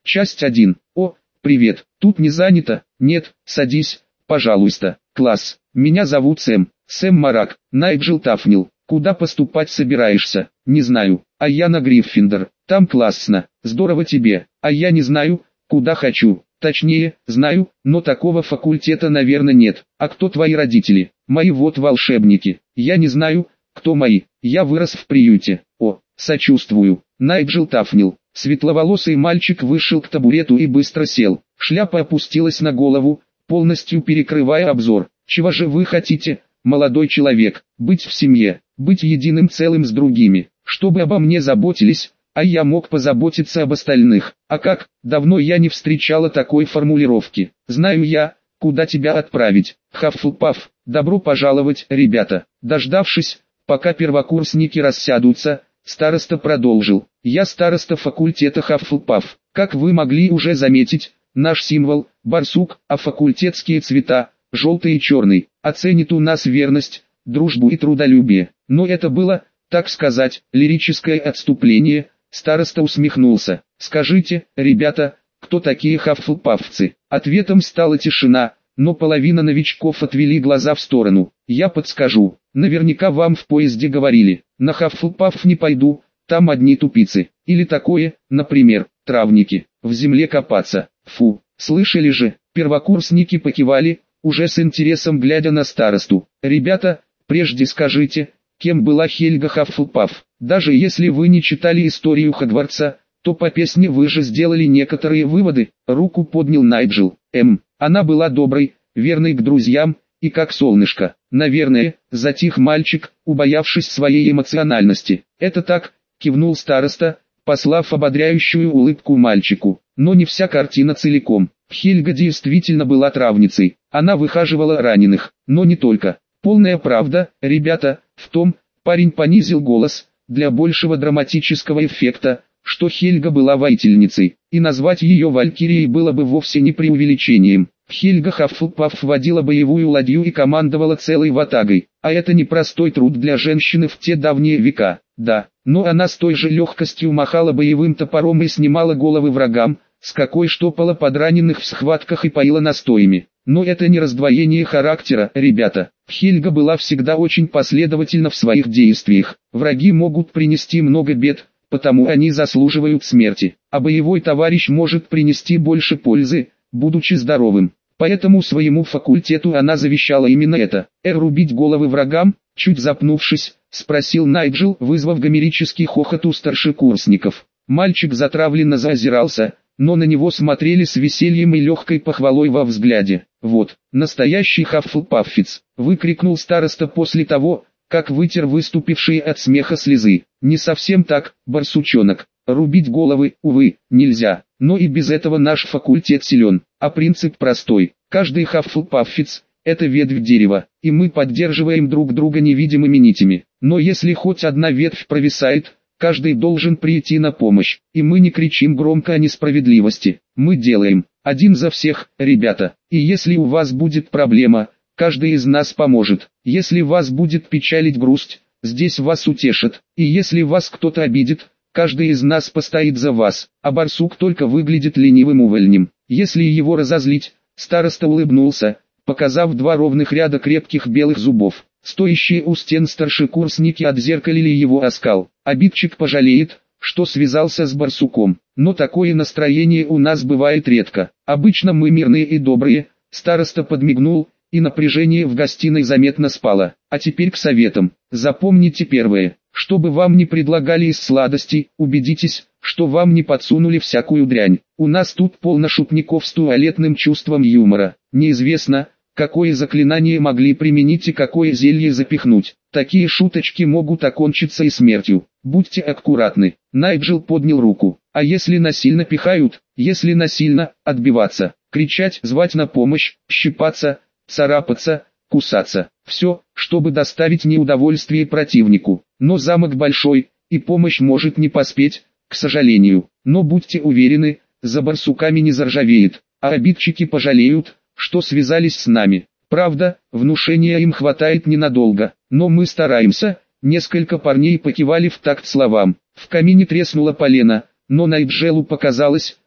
Часть 1. О, привет, тут не занято? Нет, садись, пожалуйста. Класс, меня зовут Сэм, Сэм Марак, Найджел Тафнил. Куда поступать собираешься? Не знаю, а я на Гриффиндор. Там классно, здорово тебе, а я не знаю, куда хочу. Точнее, знаю, но такого факультета, наверное, нет. А кто твои родители? Мои вот волшебники. Я не знаю, кто мои. Я вырос в приюте. О, сочувствую. Найджел Тафнил. Светловолосый мальчик вышел к табурету и быстро сел. Шляпа опустилась на голову, полностью перекрывая обзор. Чего же вы хотите, молодой человек? Быть в семье, быть единым целым с другими, чтобы обо мне заботились, а я мог позаботиться об остальных. А как, давно я не встречала такой формулировки. Знаю я, куда тебя отправить. Хаффлпаф, добро пожаловать, ребята. Дождавшись, пока первокурсники рассядутся, староста продолжил. Я староста факультета Хаффлпаф. Как вы могли уже заметить, наш символ – барсук, а факультетские цвета – желтый и черный. Оценит у нас верность, дружбу и трудолюбие. Но это было, так сказать, лирическое отступление. Староста усмехнулся. «Скажите, ребята, кто такие хаффлпафцы?» Ответом стала тишина, но половина новичков отвели глаза в сторону. «Я подскажу. Наверняка вам в поезде говорили. На Хаффлпаф не пойду, там одни тупицы. Или такое, например, травники. В земле копаться. Фу, слышали же?» Первокурсники покивали, уже с интересом глядя на старосту. «Ребята, прежде скажите, кем была Хельга Хаффлпаф? Даже если вы не читали историю Хогвартса, то по песне вы же сделали некоторые выводы». Руку поднял Найджел. Она была доброй, верной к друзьям, и как солнышко. Наверное, затих мальчик, убоявшись своей эмоциональности. «Это так», кивнул староста, послав ободряющую улыбку мальчику. Но не вся картина целиком. Хельга действительно была травницей. Она выхаживала раненых, но не только. Полная правда, ребята, в том, парень понизил голос, для большего драматического эффекта, что Хельга была воительницей, и назвать ее Валькирией было бы вовсе не преувеличением. Хельга Хаффлпаф водила боевую ладью и командовала целой ватагой, а это непростой труд для женщины в те давние века. Да, но она с той же легкостью махала боевым топором и снимала головы врагам, с какой штопала подраненных в схватках и поила настоями. Но это не раздвоение характера, ребята. Хельга была всегда очень последовательна в своих действиях. Враги могут принести много бед, потому они заслуживают смерти. А боевой товарищ может принести больше пользы, будучи здоровым. Поэтому своему факультету она завещала именно это. Рубить головы врагам, чуть запнувшись, спросил Найджел, вызвав гомерический хохот у старшекурсников. Мальчик затравленно заозирался, но на него смотрели с весельем и легкой похвалой во взгляде. «Вот, настоящий хаффлпаффец!» — выкрикнул староста после того, как вытер выступившие от смеха слезы. «Не совсем так, барсучонок. Рубить головы, увы, нельзя. Но и без этого наш факультет силен. А принцип простой. Каждый хаффлпаффец — это ветвь дерева, и мы поддерживаем друг друга невидимыми нитями. Но если хоть одна ветвь провисает, каждый должен прийти на помощь, и мы не кричим громко о несправедливости. Мы делаем один за всех, ребята. И если у вас будет проблема, каждый из нас поможет. Если вас будет печалить грусть, здесь вас утешат. И если вас кто-то обидит, каждый из нас постоит за вас. А барсук только выглядит ленивым увольнем. Если его разозлить, староста улыбнулся, показав два ровных ряда крепких белых зубов. Стоящие у стен старшекурсники отзеркалили его оскал. Обидчик пожалеет, что связался с барсуком. Но такое настроение у нас бывает редко. Обычно мы мирные и добрые. Староста подмигнул, и напряжение в гостиной заметно спало. А теперь к советам. Запомните первое. Чтобы вам не предлагали из сладостей, убедитесь, что вам не подсунули всякую дрянь. У нас тут полно шутников с туалетным чувством юмора. Неизвестно, какое заклинание могли применить и какое зелье запихнуть. Такие шуточки могут окончиться и смертью. Будьте аккуратны. Найджел поднял руку. А если насильно пихают, если насильно, отбиваться, кричать, звать на помощь, щипаться, царапаться, кусаться. Все, чтобы доставить неудовольствие противнику. Но замок большой, и помощь может не поспеть, к сожалению. Но будьте уверены, за барсуками не заржавеет, а обидчики пожалеют, что связались с нами. Правда, внушения им хватает ненадолго, но мы стараемся. Несколько парней покивали в такт словам. В камине треснуло полено, но Найджелу показалось,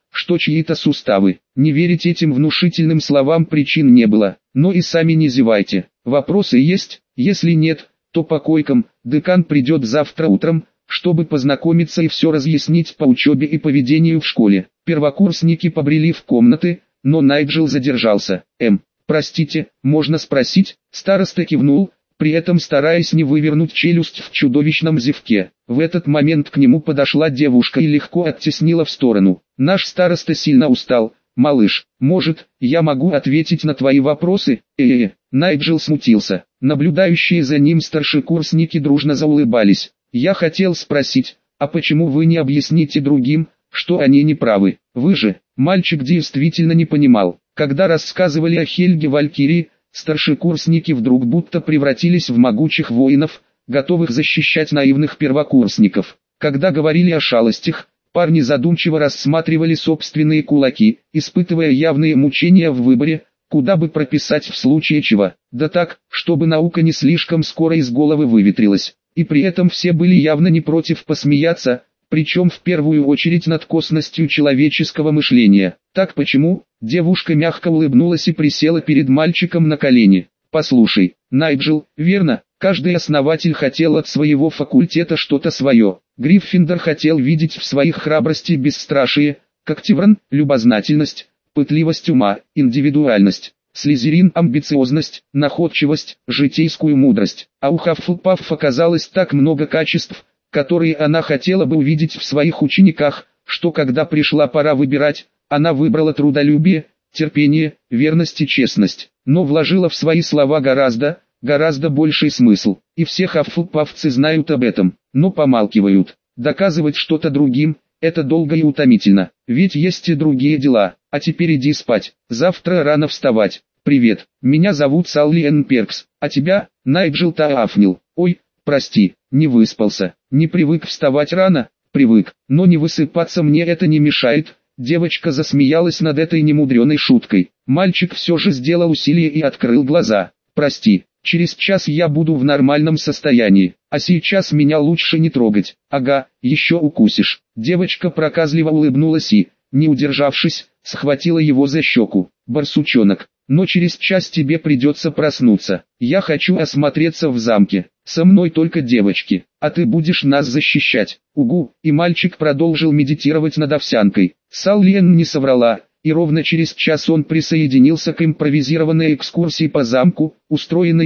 что чьи-то суставы. Не верить этим внушительным словам причин не было, но и сами не зевайте. Вопросы есть? Если нет, то по койкам. Декан придет завтра утром, чтобы познакомиться и все разъяснить по учебе и поведению в школе. Первокурсники побрели в комнаты, но Найджел задержался. Простите, можно спросить?» Староста кивнул, при этом стараясь не вывернуть челюсть в чудовищном зевке. В этот момент к нему подошла девушка и легко оттеснила в сторону. «Наш староста сильно устал, малыш. Может, я могу ответить на твои вопросы?» Найджел смутился. Наблюдающие за ним старшекурсники дружно заулыбались. «Я хотел спросить, а почему вы не объясните другим, что они не правы? Вы же...» Мальчик действительно не понимал. Когда рассказывали о Хельге Валькирии, старшекурсники вдруг будто превратились в могучих воинов, готовых защищать наивных первокурсников. Когда говорили о шалостях, парни задумчиво рассматривали собственные кулаки, испытывая явные мучения в выборе, куда бы прописать в случае чего. Да так, чтобы наука не слишком скоро из головы выветрилась. И при этом все были явно не против посмеяться, причем в первую очередь над косностью человеческого мышления. «Так почему?» Девушка мягко улыбнулась и присела перед мальчиком на колени. «Послушай, Найджел, верно, каждый основатель хотел от своего факультета что-то свое. Гриффиндор хотел видеть в своих храбрости бесстрашие, как Тиран – любознательность, пытливость ума, индивидуальность. Слизерин – амбициозность, находчивость, житейскую мудрость. А у Хаффлпафф оказалось так много качеств, которые она хотела бы увидеть в своих учениках, что когда пришла пора выбирать, она выбрала трудолюбие, терпение, верность и честность, но вложила в свои слова гораздо больший смысл. И все хаффлпаффцы знают об этом, но помалкивают. Доказывать что-то другим – это долго и утомительно, ведь есть и другие дела. А теперь иди спать, завтра рано вставать. «Привет, меня зовут Салли Перкс, а тебя?» Найджел таафнил. «Ой, прости, не выспался, не привык вставать рано». «Привык, но не высыпаться мне это не мешает». Девочка засмеялась над этой немудреной шуткой. Мальчик все же сделал усилие и открыл глаза. «Прости, через час я буду в нормальном состоянии, а сейчас меня лучше не трогать. Ага, еще укусишь». Девочка проказливо улыбнулась и, не удержавшись, схватила его за щеку. «Барсучонок, но через час тебе придется проснуться. Я хочу осмотреться в замке. Со мной только девочки, а ты будешь нас защищать». «Угу», и мальчик продолжил медитировать над овсянкой. Саллиен не соврала, и ровно через час он присоединился к импровизированной экскурсии по замку, устроенной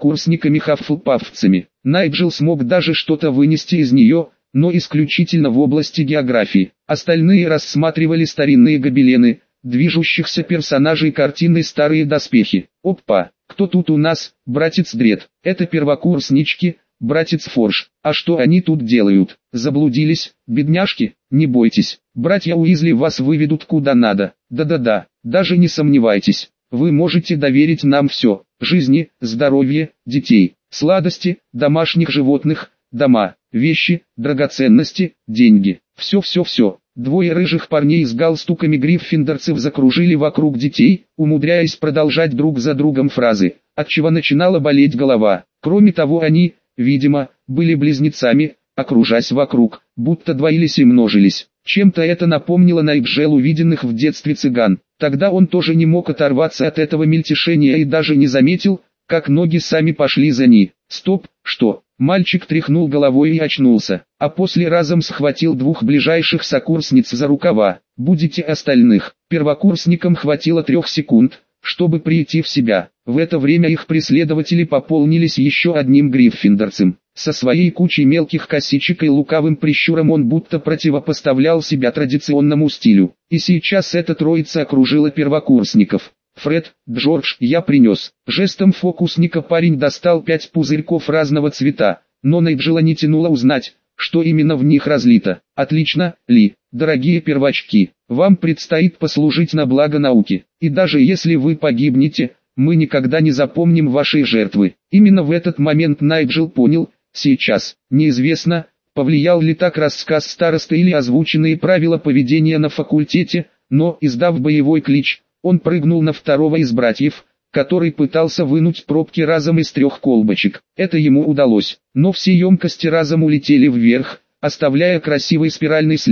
первокурсниками-хаффлпаффцами. Найджел смог даже что-то вынести из нее, но исключительно в области географии. Остальные рассматривали старинные гобелены, движущихся персонажей картины «Старые доспехи». «Опа, кто тут у нас?» «Братец Дред». «Это первокурснички, братец Форж». «А что они тут делают?» «Заблудились, бедняжки?» «Не бойтесь, братья Уизли вас выведут куда надо». «Да-да-да, даже не сомневайтесь, вы можете доверить нам все: жизни, здоровье, детей, сладости, домашних животных, дома, вещи, драгоценности, деньги, все-все-все». Двое рыжих парней с галстуками гриффиндорцев закружили вокруг детей, умудряясь продолжать друг за другом фразы, отчего начинала болеть голова. Кроме того, они, видимо, были близнецами, окружась вокруг, будто двоились и множились. Чем-то это напомнило Найджелу виденных в детстве цыган. Тогда он тоже не мог оторваться от этого мельтешения и даже не заметил, как ноги сами пошли за ней. «Стоп, что?» Мальчик тряхнул головой и очнулся, а после разом схватил двух ближайших сокурсниц за рукава. «Будете остальных». Первокурсникам хватило 3 секунд, чтобы прийти в себя. В это время их преследователи пополнились еще одним гриффиндорцем. Со своей кучей мелких косичек и лукавым прищуром он будто противопоставлял себя традиционному стилю. И сейчас эта троица окружила первокурсников. «Фред, Джордж, я принес». Жестом фокусника парень достал 5 пузырьков разного цвета, но Найджела не тянуло узнать, что именно в них разлито. «Отлично, Ли, дорогие первачки, вам предстоит послужить на благо науки, и даже если вы погибнете, мы никогда не запомним вашей жертвы». Именно в этот момент Найджел понял, сейчас, неизвестно, повлиял ли так рассказ старосты или озвученные правила поведения на факультете, но, издав боевой клич, он прыгнул на второго из братьев, который пытался вынуть пробки разом из 3 колбочек. Это ему удалось, но все емкости разом улетели вверх, оставляя красивый спиральный след,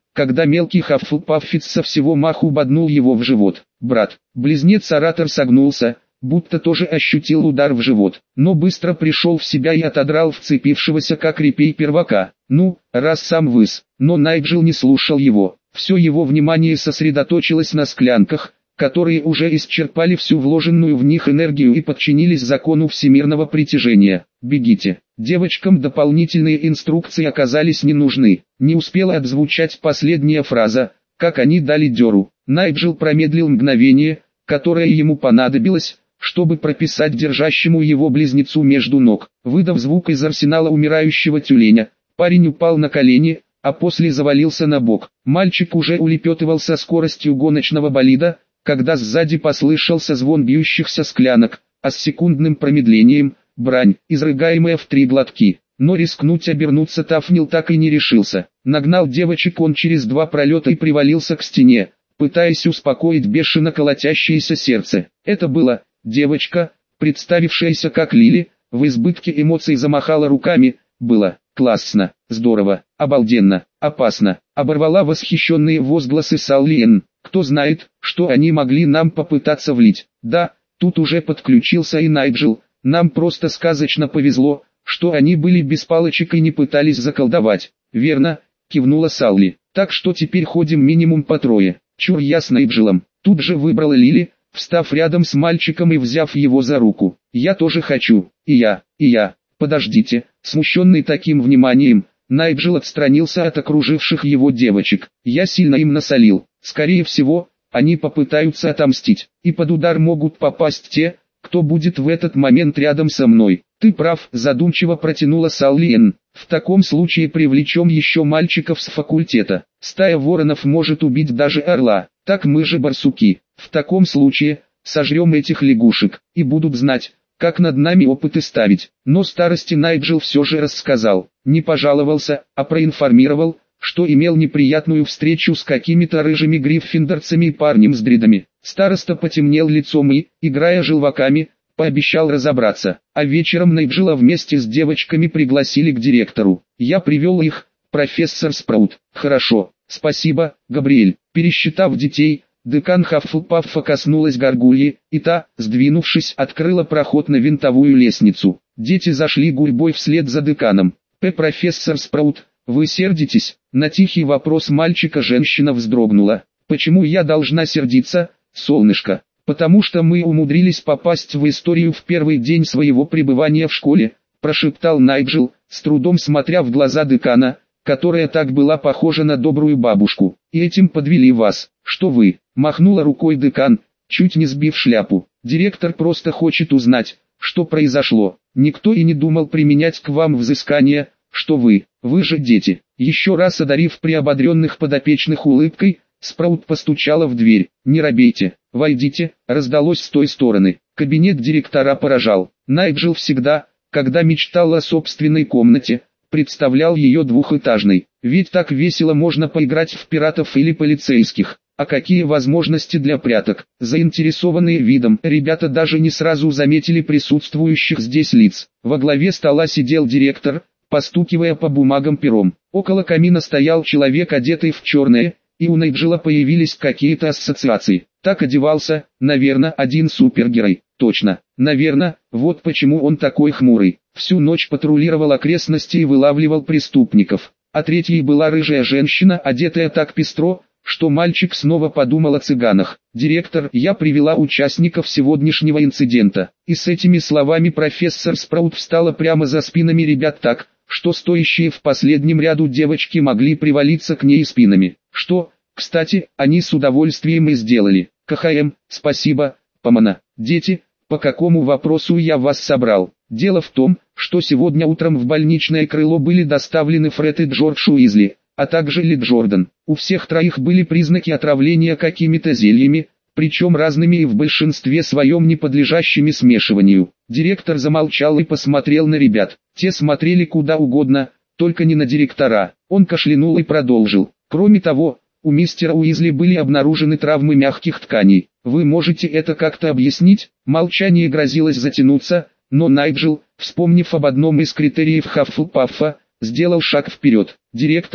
когда мелкий Хаффлпаффиц со всего маху боднул его в живот. Брат-близнец-оратор согнулся, будто тоже ощутил удар в живот, но быстро пришел в себя и отодрал вцепившегося как репей первака. Ну, раз сам выс, но Найджел не слушал его. Все его внимание сосредоточилось на склянках, которые уже исчерпали всю вложенную в них энергию и подчинились закону всемирного притяжения. «Бегите». Девочкам дополнительные инструкции оказались не нужны. Не успела отзвучать последняя фраза, как они дали дёру. Найджел промедлил мгновение, которое ему понадобилось, чтобы прописать держащему его близнецу между ног. Выдав звук из арсенала умирающего тюленя, парень упал на колени, а после завалился на бок. Мальчик уже улепетывал со скоростью гоночного болида, когда сзади послышался звон бьющихся склянок, а с секундным промедлением – брань, изрыгаемая в 3 глотки. Но рискнуть обернуться Тафнил так и не решился. Нагнал девочек он через 2 пролета и привалился к стене, пытаясь успокоить бешено колотящееся сердце. Это была девочка, представившаяся как Лили, в избытке эмоций замахала руками. Было классно, здорово, обалденно, опасно. Оборвала восхищенные возгласы Саллиен. Кто знает, что они могли нам попытаться влить. Да, тут уже подключился и Найджел. Нам просто сказочно повезло, что они были без палочек и не пытались заколдовать. Верно, кивнула Салли. Так что теперь ходим минимум по 3. Чур я с Найджелом. Тут же выбрала Лили, встав рядом с мальчиком и взяв его за руку. Я тоже хочу. И я. Подождите, смущенный таким вниманием, Найджел отстранился от окруживших его девочек. Я сильно им насолил. Скорее всего, они попытаются отомстить, и под удар могут попасть те, кто будет в этот момент рядом со мной. Ты прав, задумчиво протянула Саллиен. В таком случае привлечем еще мальчиков с факультета. Стая воронов может убить даже орла. Так мы же барсуки. В таком случае, сожрем этих лягушек, и будут знать, как над нами опыты ставить. Но старости Найджел все же рассказал. Не пожаловался, а проинформировал, что имел неприятную встречу с какими-то рыжими гриффиндорцами и парнем с дредами. Староста потемнел лицом и, играя желваками, пообещал разобраться. А вечером Найджела вместе с девочками пригласили к директору. Я привел их, профессор Спраут. Хорошо, спасибо, Габриэль. Пересчитав детей, декан Хаффлпаффа коснулась горгульи, и та, сдвинувшись, открыла проход на винтовую лестницу. Дети зашли гурьбой вслед за деканом. Профессор Спраут, вы сердитесь? На тихий вопрос мальчика женщина вздрогнула. Почему я должна сердиться, солнышко? Потому что мы умудрились попасть в историю в первый день своего пребывания в школе, прошептал Найджел, с трудом смотря в глаза декана, которая так была похожа на добрую бабушку. И этим подвели вас. Что вы? Махнула рукой декан, чуть не сбив шляпу. Директор просто хочет узнать, что произошло. Никто и не думал применять к вам взыскание, что вы же дети. Еще раз одарив приободренных подопечных улыбкой, Спраут постучала в дверь. «Не робейте, войдите», раздалось с той стороны. Кабинет директора поражал. Найджел всегда, когда мечтал о собственной комнате, представлял ее двухэтажной. Ведь так весело можно поиграть в пиратов или полицейских. А какие возможности для пряток? Заинтересованные видом, ребята даже не сразу заметили присутствующих здесь лиц. Во главе стола сидел директор, постукивая по бумагам пером. Около камина стоял человек, одетый в черное, и у Найджела появились какие-то ассоциации. Так одевался, наверное, один супергерой. Точно, наверное, вот почему он такой хмурый. Всю ночь патрулировал окрестности и вылавливал преступников. А третьей была рыжая женщина, одетая так пестро, что мальчик снова подумал о цыганах. «Директор, я привела участников сегодняшнего инцидента». И с этими словами профессор Спраут встала прямо за спинами ребят так, что стоящие в последнем ряду девочки могли привалиться к ней спинами. Что, кстати, они с удовольствием и сделали. КХМ, спасибо, Помана. Дети, по какому вопросу я вас собрал? Дело в том, что сегодня утром в больничное крыло были доставлены Фред и Джордж Уизли, а также Ли Джордан. У всех троих были признаки отравления какими-то зельями, причем разными и в большинстве своем не подлежащими смешиванию. Директор замолчал и посмотрел на ребят. Те смотрели куда угодно, только не на директора. Он кашлянул и продолжил. Кроме того, у мистера Уизли были обнаружены травмы мягких тканей. Вы можете это как-то объяснить? Молчание грозилось затянуться, но Найджел, вспомнив об одном из критериев Хаффлпаффа, сделал шаг вперед. Директор,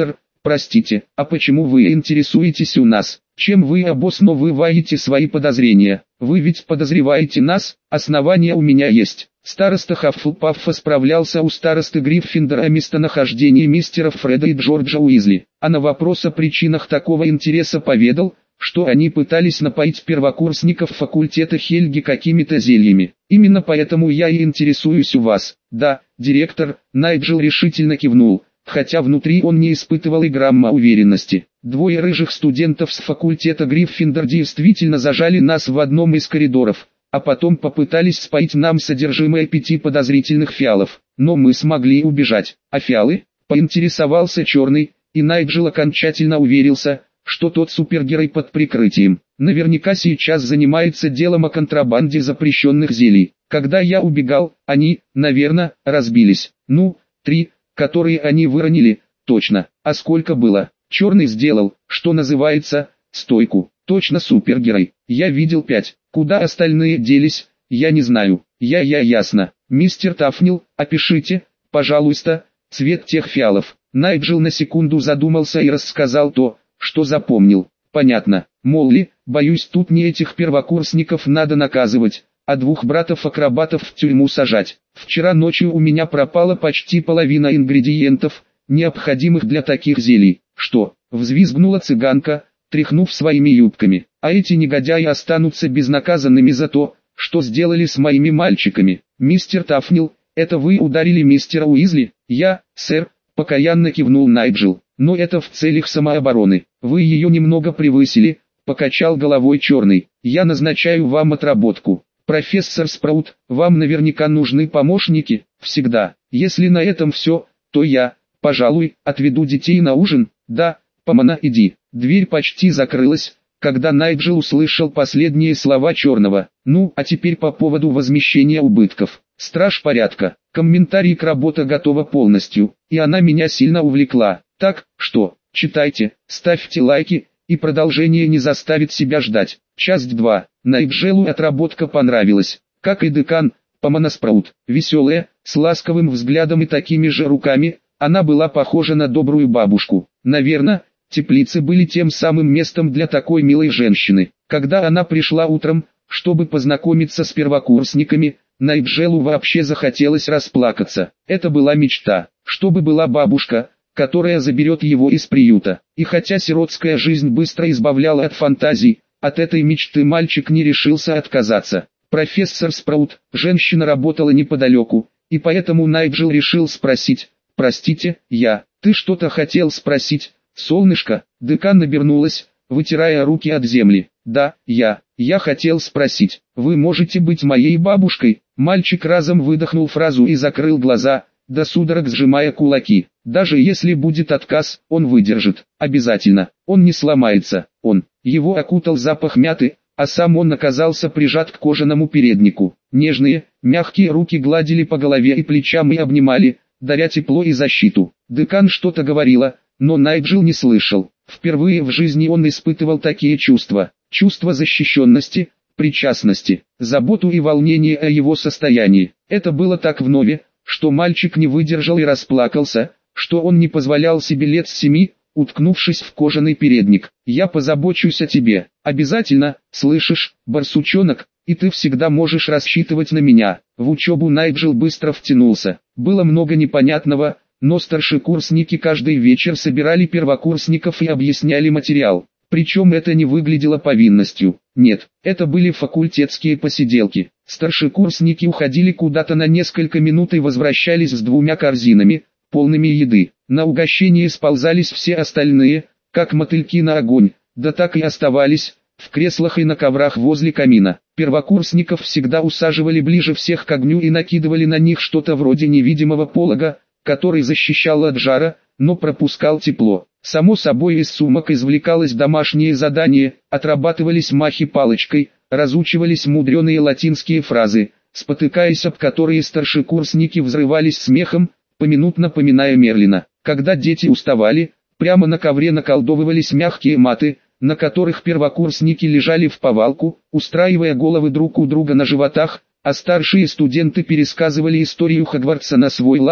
Простите, а почему вы интересуетесь у нас? Чем вы обосновываете свои подозрения? Вы ведь подозреваете нас? Основания у меня есть. Староста Хаффлпаффа справлялся у старосты Гриффиндора о местонахождении мистера Фреда и Джорджа Уизли, а на вопрос о причинах такого интереса поведал, что они пытались напоить первокурсников факультета Хельги какими-то зельями. Именно поэтому я и интересуюсь у вас. Да, директор, Найджел решительно кивнул, хотя внутри он не испытывал и грамма уверенности. Двое рыжих студентов с факультета Гриффиндор действительно зажали нас в одном из коридоров, а потом попытались споить нам содержимое 5 подозрительных фиалов. Но мы смогли убежать. А фиалы? Поинтересовался Черный, и Найджел окончательно уверился, что тот супергерой под прикрытием наверняка сейчас занимается делом о контрабанде запрещенных зелий. Когда я убегал, они, наверное, разбились. Ну, 3, которые они выронили, точно. А сколько было? Черный сделал, что называется, стойку. Точно супергерой. Я видел 5. Куда остальные делись, я не знаю. Ясно. Мистер Тафнил, опишите, пожалуйста, цвет тех фиалов. Найджел на секунду задумался и рассказал то, что запомнил. Понятно. Молли, боюсь, тут не этих первокурсников надо наказывать, а 2 братов-акробатов в тюрьму сажать. Вчера ночью у меня пропала почти половина ингредиентов, необходимых для таких зелий. Что? Взвизгнула цыганка, тряхнув своими юбками. А эти негодяи останутся безнаказанными за то, что сделали с моими мальчиками. Мистер Тафнил, это вы ударили мистера Уизли? Я, сэр, покаянно кивнул Найджел. Но это в целях самообороны. Вы ее немного превысили, покачал головой Черный. Я назначаю вам отработку. Профессор Спраут, вам наверняка нужны помощники, всегда. Если на этом все, то я, пожалуй, отведу детей на ужин. Да, Помона, иди. Дверь почти закрылась, когда Найджел услышал последние слова Черного. Ну, а теперь по поводу возмещения убытков. Страж порядка. Комментарий к работе готова полностью, и она меня сильно увлекла. Так, что, читайте, ставьте лайки, и продолжение не заставит себя ждать. Часть 2. Найджелу отработка понравилась, как и декан, Помона Спраут. Веселая, с ласковым взглядом и такими же руками, она была похожа на добрую бабушку. Наверное, теплицы были тем самым местом для такой милой женщины. Когда она пришла утром, чтобы познакомиться с первокурсниками, Найджелу вообще захотелось расплакаться. Это была мечта, чтобы была бабушка, которая заберет его из приюта. И хотя сиротская жизнь быстро избавляла от фантазий, от этой мечты мальчик не решился отказаться. Профессор Спраут, женщина работала неподалеку, и поэтому Найджел решил спросить: «Простите, ты что-то хотел спросить, солнышко?» Декан обернулась, вытирая руки от земли. «Да, я хотел спросить, вы можете быть моей бабушкой?» Мальчик разом выдохнул фразу и закрыл глаза, до судорог сжимая кулаки. Даже если будет отказ, он выдержит. Обязательно. Он не сломается. Его окутал запах мяты, а сам он оказался прижат к кожаному переднику. Нежные, мягкие руки гладили по голове и плечам и обнимали, даря тепло и защиту. Декан что-то говорила, но Найджел не слышал. Впервые в жизни он испытывал такие чувства. Чувство защищенности, причастности, заботу и волнение о его состоянии. Это было так вновь, что мальчик не выдержал и расплакался, что он не позволял себе лет с 7, уткнувшись в кожаный передник. «Я позабочусь о тебе. Обязательно, слышишь, барсучонок, и ты всегда можешь рассчитывать на меня». В учебу Найджел быстро втянулся. Было много непонятного, но старшекурсники каждый вечер собирали первокурсников и объясняли материал. Причем это не выглядело повинностью. Нет, это были факультетские посиделки. Старшекурсники уходили куда-то на несколько минут и возвращались с 2 корзинами, полными еды. На угощение сползались все остальные, как мотыльки на огонь, да так и оставались, в креслах и на коврах возле камина. Первокурсников всегда усаживали ближе всех к огню и накидывали на них что-то вроде невидимого полога, который защищал от жара, но пропускал тепло. Само собой из сумок извлекалось домашнее задание, отрабатывались махи палочкой, разучивались мудреные латинские фразы, спотыкаясь об которые старшекурсники взрывались смехом, поминутно поминая Мерлина. Когда дети уставали, прямо на ковре наколдовывались мягкие маты, на которых первокурсники лежали в повалку, устраивая головы друг у друга на животах, а старшие студенты пересказывали историю Хогвартса на свой лад,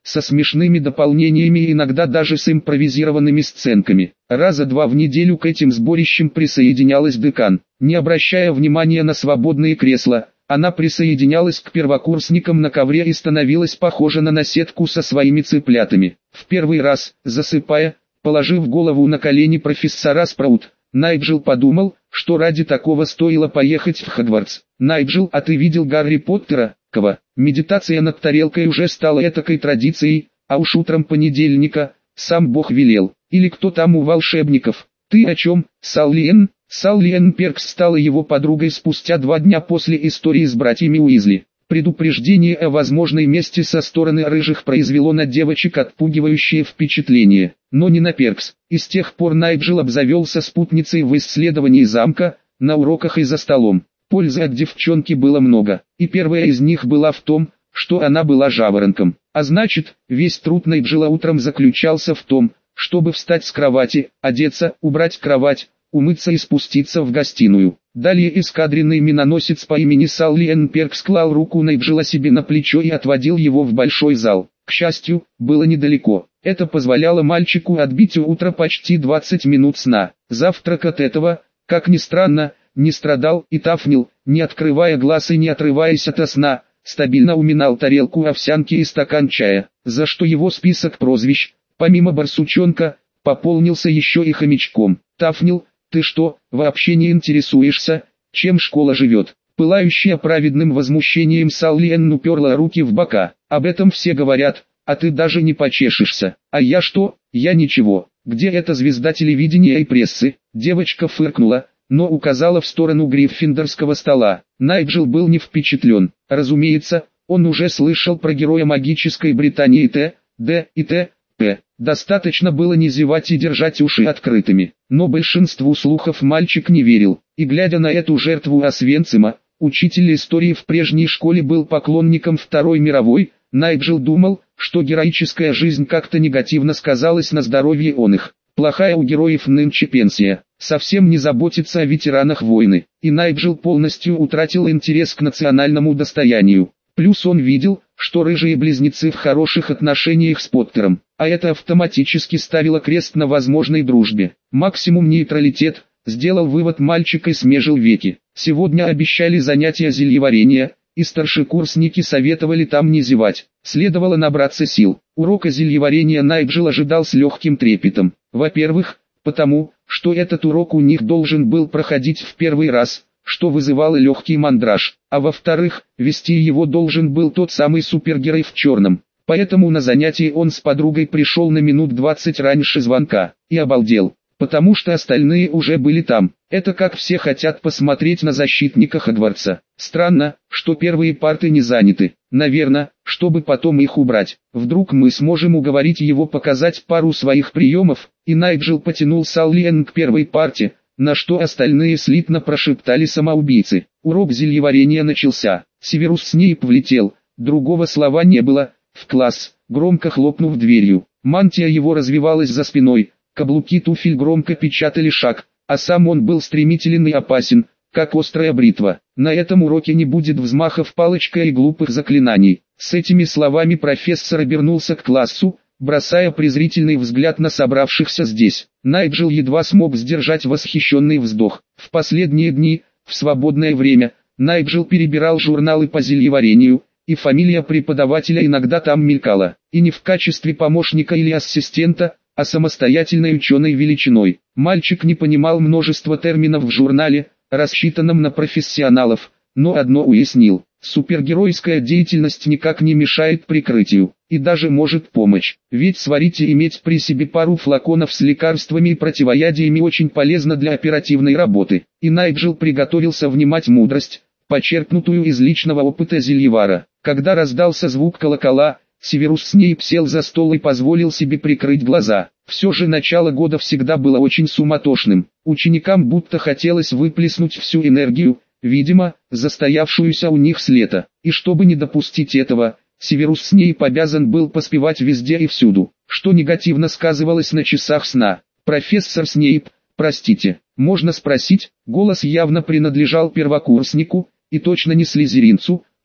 со смешными дополнениями и иногда даже с импровизированными сценками. Раза два в неделю к этим сборищам присоединялась декан. Не обращая внимания на свободные кресла, она присоединялась к первокурсникам на ковре и становилась похожа на наседку со своими цыплятами. В первый раз, засыпая, положив голову на колени профессора Спраут, Найджел подумал, что ради такого стоило поехать в Хогвартс. «Найджел, а ты видел Гарри Поттера?» Кова. Медитация над тарелкой уже стала этакой традицией, а уж утром понедельника, сам Бог велел. Или кто там у волшебников? Ты о чем, Саллиен? Саллиен Перкс стала его подругой спустя 2 дня после истории с братьями Уизли. Предупреждение о возможной мести со стороны рыжих произвело на девочек отпугивающее впечатление, но не на Перкс. И с тех пор Найджел обзавелся спутницей в исследовании замка, на уроках и за столом. Пользы от девчонки было много, и первая из них была в том, что она была жаворонком. А значит, весь труд Найджела утром заключался в том, чтобы встать с кровати, одеться, убрать кровать, умыться и спуститься в гостиную. Далее эскадренный миноносец по имени Саллиен Перкс клал руку Найджела себе на плечо и отводил его в большой зал. К счастью, было недалеко. Это позволяло мальчику отбить у утра почти 20 минут сна. Завтрак от этого, как ни странно, не страдал, и Тафнил, не открывая глаз и не отрываясь от сна, стабильно уминал тарелку овсянки и стакан чая, за что его список прозвищ, помимо барсучонка, пополнился еще и хомячком. «Тафнил, ты что, вообще не интересуешься, чем школа живет?» Пылающая праведным возмущением Саллиен уперла руки в бока. «Об этом все говорят, а ты даже не почешешься. А я что? Я ничего. Где эта звезда телевидения и прессы?» Девочка фыркнула, но указала в сторону гриффиндорского стола. Найджел был не впечатлен. Разумеется, он уже слышал про героя магической Британии Т.Д. и Т.П. Достаточно было не зевать и держать уши открытыми. Но большинству слухов мальчик не верил. И глядя на эту жертву Освенцима, учитель истории в прежней школе был поклонником Второй мировой, Найджел думал, что героическая жизнь как-то негативно сказалась на здоровье их. Плохая у героев нынче пенсия, совсем не заботится о ветеранах войны, и Найджел полностью утратил интерес к национальному достоянию. Плюс он видел, что рыжие близнецы в хороших отношениях с Поттером, а это автоматически ставило крест на возможной дружбе. Максимум нейтралитет, сделал вывод мальчик и смежил веки. Сегодня обещали занятия зельеварения, и старшекурсники советовали там не зевать. Следовало набраться сил. Урока зельеварения Найджел ожидал с легким трепетом. Во-первых, потому, что этот урок у них должен был проходить в первый раз, что вызывало легкий мандраж. А во-вторых, вести его должен был тот самый супергерой в черном. Поэтому на занятие он с подругой пришел на минут 20 раньше звонка. И обалдел, потому что остальные уже были там. Это как все хотят посмотреть на защитника Хогвартса. Странно, что первые парты не заняты. Наверное, чтобы потом их убрать. Вдруг мы сможем уговорить его показать пару своих приемов. И Найджел потянул Саллиен к первой парте, на что остальные слитно прошептали самоубийцы. Урок зельеварения начался. Северус Снейп влетел, другого слова не было, в класс, громко хлопнув дверью. Мантия его развивалась за спиной, каблуки туфель громко печатали шаг, а сам он был стремителен и опасен, как острая бритва. На этом уроке не будет взмахов палочкой и глупых заклинаний. С этими словами профессор обернулся к классу, бросая презрительный взгляд на собравшихся здесь. Найджел едва смог сдержать восхищенный вздох. В последние дни, в свободное время, Найджел перебирал журналы по зельеварению, и фамилия преподавателя иногда там мелькала. И не в качестве помощника или ассистента, а самостоятельной ученой величиной. Мальчик не понимал множество терминов в журнале, рассчитанном на профессионалов, но одно уяснил: супергеройская деятельность никак не мешает прикрытию, и даже может помочь. Ведь сварить и иметь при себе пару флаконов с лекарствами и противоядиями очень полезно для оперативной работы. И Найджел приготовился внимать мудрость, почерпнутую из личного опыта зельевара. Когда раздался звук колокола, Северус Снейп сел за стол и позволил себе прикрыть глаза. Все же начало года всегда было очень суматошным. Ученикам будто хотелось выплеснуть всю энергию, видимо, застоявшуюся у них с лета. И чтобы не допустить этого, Северус Снейп обязан был поспевать везде и всюду, что негативно сказывалось на часах сна. «Профессор Снейп, простите, можно спросить?» Голос явно принадлежал первокурснику, и точно не слизеринцу,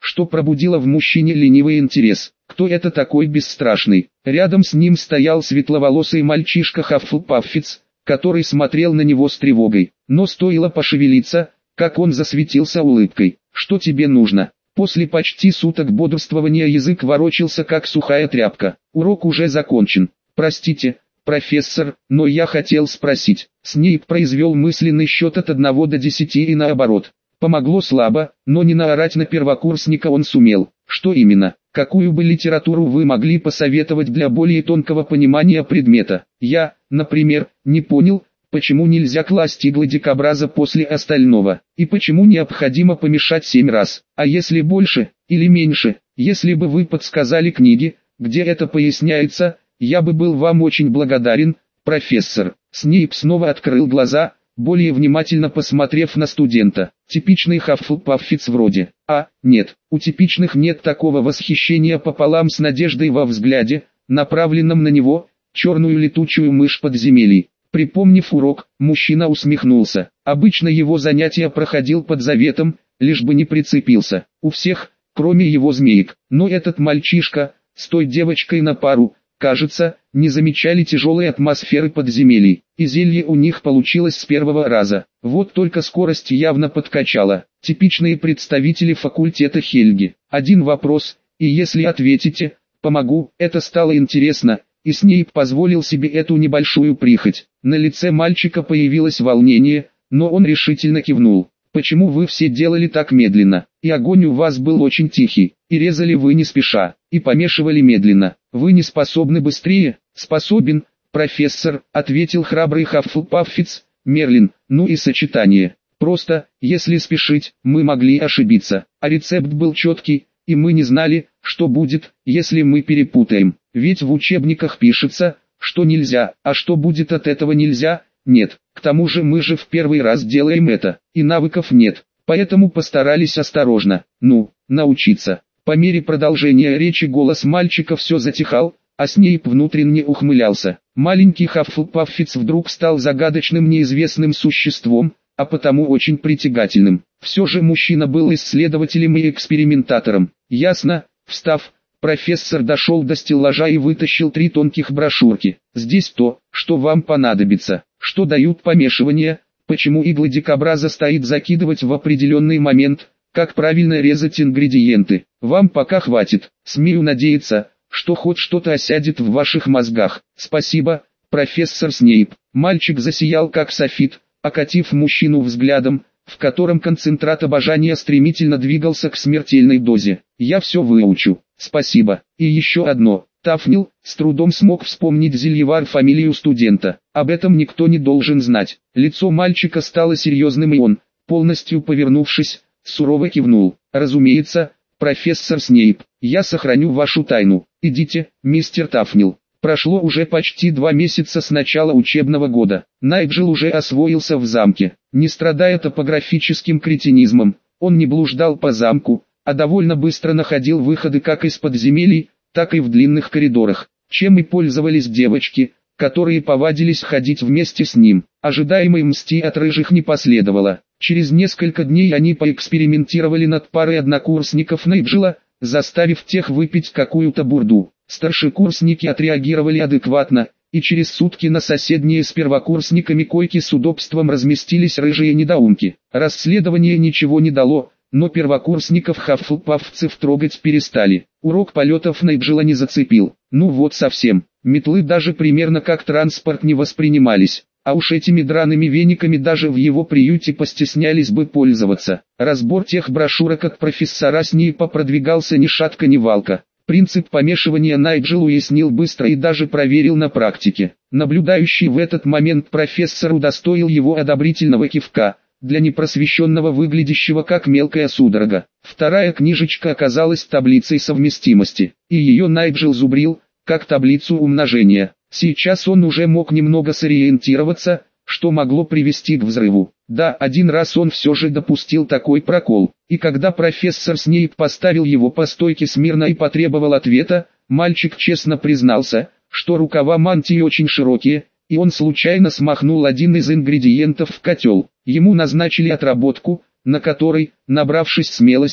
что пробудило в мужчине ленивый интерес. Кто это такой бесстрашный? Рядом с ним стоял светловолосый мальчишка Хаффлпаффиц, который смотрел на него с тревогой. Но стоило пошевелиться, как он засветился улыбкой. «Что тебе нужно?» После почти суток бодрствования язык ворочался как сухая тряпка. «Урок уже закончен. Простите, профессор, но я хотел спросить». Снейп произвел мысленный счет от 1 до 10 и наоборот. Помогло слабо, но не наорать на первокурсника он сумел. «Что именно? Какую бы литературу вы могли посоветовать для более тонкого понимания предмета? Я, например, не понял, почему нельзя класть иглы дикобраза после остального, и почему необходимо помешать 7 раз, а если больше, или меньше, если бы вы подсказали книги, где это поясняется, я бы был вам очень благодарен, профессор». Снейп снова открыл глаза, более внимательно посмотрев на студента. Типичный Хаффлпаффиц вроде. Нет, у типичных нет такого восхищения пополам с надеждой во взгляде, направленном на него, черную летучую мышь подземелий. Припомнив урок, мужчина усмехнулся. Обычно его занятия проходил под заветом, лишь бы не прицепился. У всех, кроме его змеек. Но этот мальчишка, с той девочкой на пару, кажется, не замечали тяжелой атмосферы подземелий. И зелье у них получилось с первого раза. Вот только скорость явно подкачала. Типичные представители факультета Хельги. Один вопрос, и если ответите, помогу. Это стало интересно, и Снейп позволил себе эту небольшую прихоть. На лице мальчика появилось волнение, но он решительно кивнул. «Почему вы все делали так медленно? И огонь у вас был очень тихий, и резали вы не спеша, и помешивали медленно. Вы не способны быстрее?» «Способен, профессор», — ответил храбрый Хаффлпаффиц. «Мерлин, ну и сочетание. Просто, если спешить, мы могли ошибиться, а рецепт был четкий, и мы не знали, что будет, если мы перепутаем. Ведь в учебниках пишется, что нельзя, а что будет от этого нельзя, нет. К тому же мы же в первый раз делаем это, и навыков нет, поэтому постарались осторожно, научиться». По мере продолжения речи голос мальчика все затихал, а Снейп внутренне ухмылялся. Маленький Хаффлпаффиц вдруг стал загадочным неизвестным существом, а потому очень притягательным. Все же мужчина был исследователем и экспериментатором. Ясно, встав, профессор дошел до стеллажа и вытащил 3 тонких брошюрки. Здесь то, что вам понадобится, что дают помешивание, почему иглы дикобраза стоит закидывать в определенный момент, как правильно резать ингредиенты. Вам пока хватит, смею надеяться, что хоть что-то осядет в ваших мозгах. Спасибо, профессор Снейп. Мальчик засиял как софит, окатив мужчину взглядом, в котором концентрат обожания стремительно двигался к смертельной дозе. «Я все выучу, спасибо. И еще одно». Тафнил с трудом смог вспомнить зельевар фамилию студента. Об этом никто не должен знать. Лицо мальчика стало серьезным и он, полностью повернувшись, сурово кивнул. «Разумеется, профессор Снейп, я сохраню вашу тайну. Идите, мистер Тафнил». Прошло уже почти 2 месяца с начала учебного года. Найджел уже освоился в замке. Не страдая топографическим кретинизмом, он не блуждал по замку, а довольно быстро находил выходы как из подземелий, так и в длинных коридорах, чем и пользовались девочки, которые повадились ходить вместе с ним. Ожидаемой мсти от рыжих не последовало. Через несколько дней они поэкспериментировали над парой однокурсников Найджела, заставив тех выпить какую-то бурду. Старшекурсники отреагировали адекватно, и через сутки на соседние с первокурсниками койки с удобством разместились рыжие недоумки. Расследование ничего не дало, но первокурсников хаффлпаффцев трогать перестали. Урок полетов Найджела не зацепил. Ну вот совсем. Метлы даже примерно как транспорт не воспринимались. А уж этими драными вениками даже в его приюте постеснялись бы пользоваться. Разбор тех брошюрок от профессора Снейпа продвигался ни шатка ни валка. Принцип помешивания Найджел уяснил быстро и даже проверил на практике. Наблюдающий в этот момент профессор удостоил его одобрительного кивка, для непросвещенного выглядящего как мелкая судорога. Вторая книжечка оказалась таблицей совместимости, и ее Найджел зубрил, как таблицу умножения. Сейчас он уже мог немного сориентироваться, что могло привести к взрыву. Да, один раз он все же допустил такой прокол, и когда профессор Снейп поставил его по стойке смирно и потребовал ответа, мальчик честно признался, что рукава мантии очень широкие, и он случайно смахнул один из ингредиентов в котел. Ему назначили отработку, на которой, набравшись смелости,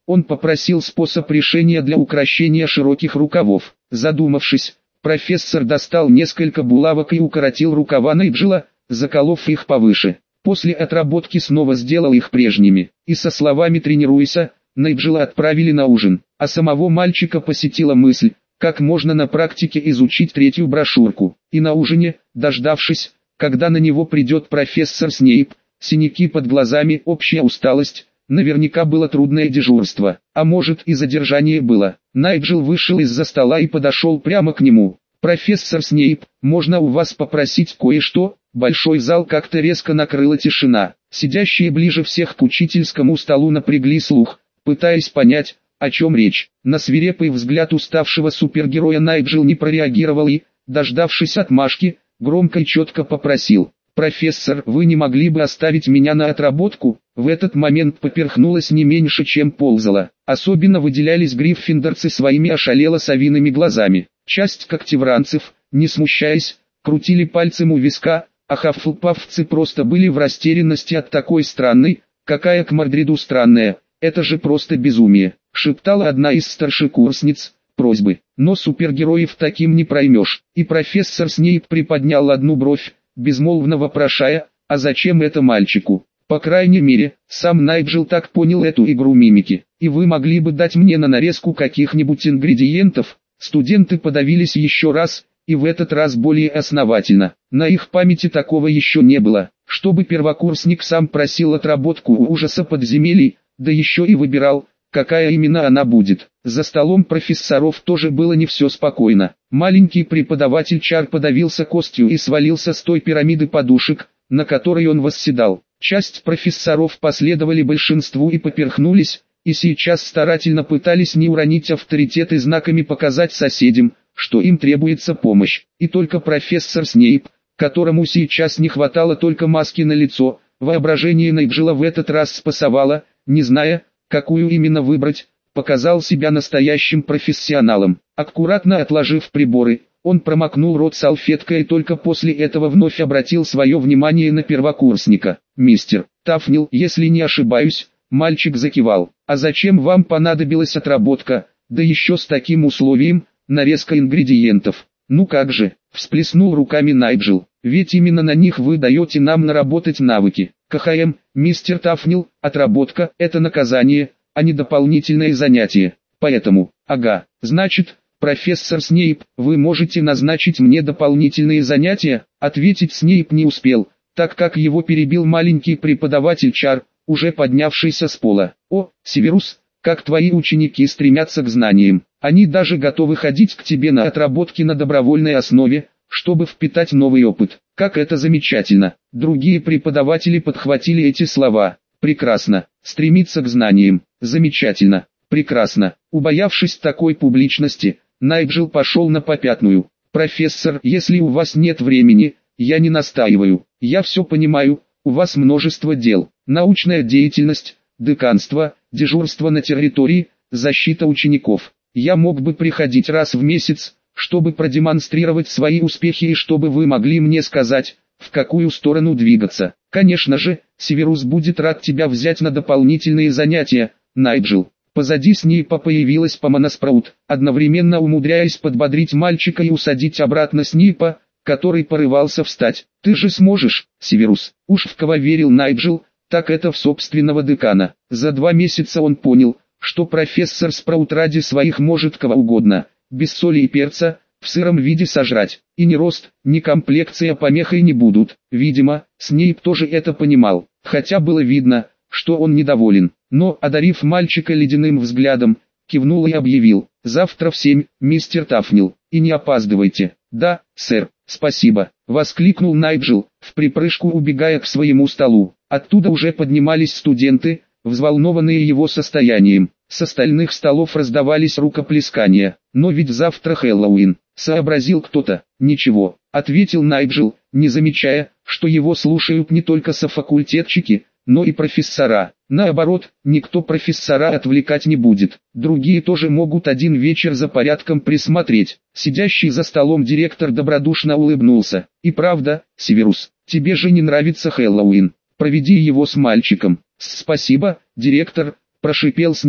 Он попросил способ решения для укорочения широких рукавов. Задумавшись, профессор достал несколько булавок и укоротил рукава Найджела, заколов их повыше. После отработки снова сделал их прежними, и со словами «тренируйся», Найджела отправили на ужин, а самого мальчика посетила мысль, как можно на практике изучить третью брошюрку. И на ужине, дождавшись, когда на него придет профессор Снейп, синяки под глазами, общая усталость, наверняка было трудное дежурство, а может и задержание было. Найджел вышел из-за стола и подошел прямо к нему. «Профессор Снейп, можно у вас попросить кое-что?» Большой зал как-то резко накрыла тишина. Сидящие ближе всех к учительскому столу напрягли слух, пытаясь понять, о чем речь. На свирепый взгляд уставшего супергероя Найджел не прореагировал и, дождавшись отмашки, громко и четко попросил: «Профессор, вы не могли бы оставить меня на отработку?» В этот момент поперхнулась не меньше, чем ползала. Особенно выделялись гриффиндорцы своими ошалело-совиными глазами. Часть когтевранцев, не смущаясь, крутили пальцем у виска, а хаффлпаффцы просто были в растерянности от такой странной, какая к Мордриду странная. «Это же просто безумие», — шептала одна из старшекурсниц, просьбы. Но супергероев таким не проймешь. И профессор Снейп приподнял одну бровь, безмолвно вопрошая: «А зачем это мальчику?» По крайней мере, сам Найджел так понял эту игру мимики. «И вы могли бы дать мне на нарезку каких-нибудь ингредиентов?» Студенты подавились еще раз, и в этот раз более основательно. На их памяти такого еще не было, чтобы первокурсник сам просил отработку у ужаса подземелий, да еще и выбирал, какая именно она будет. За столом профессоров тоже было не все спокойно. Маленький преподаватель Чар подавился костью и свалился с той пирамиды подушек, на которой он восседал. Часть профессоров последовали большинству и поперхнулись, и сейчас старательно пытались не уронить авторитет и знаками показать соседям, что им требуется помощь. И только профессор Снейп, которому сейчас не хватало только маски на лицо, воображение Найджела в этот раз спасовало, не зная, какую именно выбрать, показал себя настоящим профессионалом. Аккуратно отложив приборы, он промокнул рот салфеткой и только после этого вновь обратил свое внимание на первокурсника. «Мистер Тафнил, если не ошибаюсь», мальчик закивал. «А зачем вам понадобилась отработка, да еще с таким условием, нарезка ингредиентов?» «Ну как же», всплеснул руками Найджел, «ведь именно на них вы даете нам наработать навыки. КХМ, мистер Тафнил, отработка – это наказание, а не дополнительное занятие. Поэтому, ага, значит, профессор Снейп, вы можете назначить мне дополнительные занятия?» Ответить Снейп не успел, так как его перебил маленький преподаватель Чар, уже поднявшийся с пола. «О, Северус, как твои ученики стремятся к знаниям. Они даже готовы ходить к тебе на отработки на добровольной основе, чтобы впитать новый опыт. Как это замечательно!» Другие преподаватели подхватили эти слова. «Прекрасно. Стремиться к знаниям. Замечательно. Прекрасно». Убоявшись такой публичности, Найджел пошел на попятную. «Профессор, если у вас нет времени, я не настаиваю. Я все понимаю, у вас множество дел. Научная деятельность, деканство, дежурство на территории, защита учеников. Я мог бы приходить раз в месяц, чтобы продемонстрировать свои успехи и чтобы вы могли мне сказать, в какую сторону двигаться. Конечно же, Северус будет рад тебя взять на дополнительные занятия, Найджел». Позади Снейпа появилась Помона Спраут, одновременно умудряясь подбодрить мальчика и усадить обратно Снейпа, который порывался встать. «Ты же сможешь, Северус». Уж в кого верил Найджел, так это в собственного декана. За 2 месяца он понял, что профессор Спраут ради своих может кого угодно, без соли и перца, в сыром виде сожрать. И ни рост, ни комплекция помехой не будут. Видимо, Снейп тоже это понимал, хотя было видно, что он недоволен. Но, одарив мальчика ледяным взглядом, кивнул и объявил: «Завтра в 7, мистер Тафнил, и не опаздывайте». «Да, сэр, спасибо», — воскликнул Найджел, в припрыжку убегая к своему столу. Оттуда уже поднимались студенты, взволнованные его состоянием. С остальных столов раздавались рукоплескания. «Но ведь завтра Хэллоуин», — сообразил кто-то. «Ничего», — ответил Найджел, не замечая, что его слушают не только софакультетчики, но и профессора. Наоборот, никто профессора отвлекать не будет. Другие тоже могут один вечер за порядком присмотреть. Сидящий за столом директор добродушно улыбнулся. «И правда, Северус, тебе же не нравится Хэллоуин. Проведи его с мальчиком». «Спасибо, директор», — прошипел Снейп,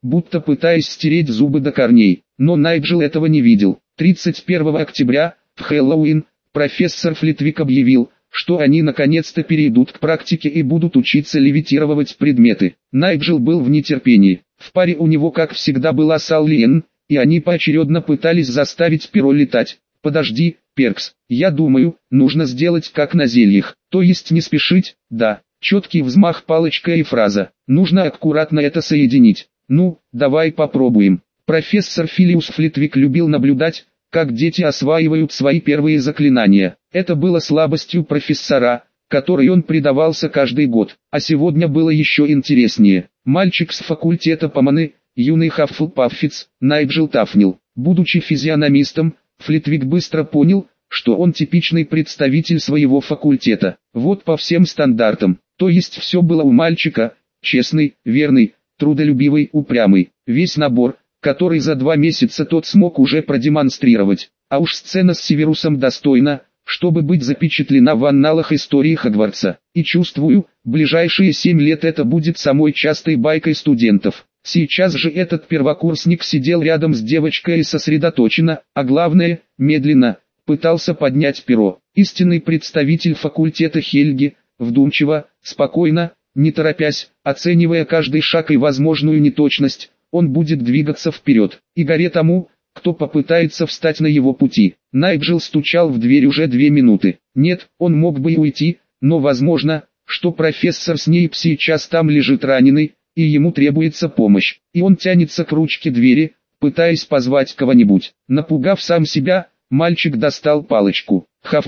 будто пытаясь стереть зубы до корней. Но Найджел этого не видел. 31 октября, в Хэллоуин, профессор Флитвик объявил, что они наконец-то перейдут к практике и будут учиться левитировать предметы. Найджел был в нетерпении. В паре у него как всегда была Салли Энн, и они поочередно пытались заставить перо летать. «Подожди, Перкс, я думаю, нужно сделать как на зельях, то есть не спешить, да». Четкий взмах палочкой и фраза. Нужно аккуратно это соединить. Ну, давай попробуем. Профессор Филиус Флитвик любил наблюдать, как дети осваивают свои первые заклинания. Это было слабостью профессора, которой он предавался каждый год. А сегодня было еще интереснее. Мальчик с факультета Поманы, юный Хаффлпаффиц, Найджел Тафнил. Будучи физиономистом, Флитвик быстро понял, что он типичный представитель своего факультета. Вот по всем стандартам. То есть все было у мальчика: честный, верный, трудолюбивый, упрямый. Весь набор, который за 2 месяца тот смог уже продемонстрировать. А уж сцена с Северусом достойна, чтобы быть запечатлена в анналах истории Хогвартса. И чувствую, ближайшие 7 лет это будет самой частой байкой студентов. Сейчас же этот первокурсник сидел рядом с девочкой и сосредоточенно, а главное, медленно, пытался поднять перо. Истинный представитель факультета Хельги, вдумчиво, спокойно, не торопясь, оценивая каждый шаг и возможную неточность, он будет двигаться вперед, и горе тому, кто попытается встать на его пути. Найджел стучал в дверь уже 2 минуты. Нет, он мог бы и уйти, но возможно, что профессор Снейп сейчас там лежит раненый, и ему требуется помощь, и он тянется к ручке двери, пытаясь позвать кого-нибудь. Напугав сам себя, мальчик достал палочку.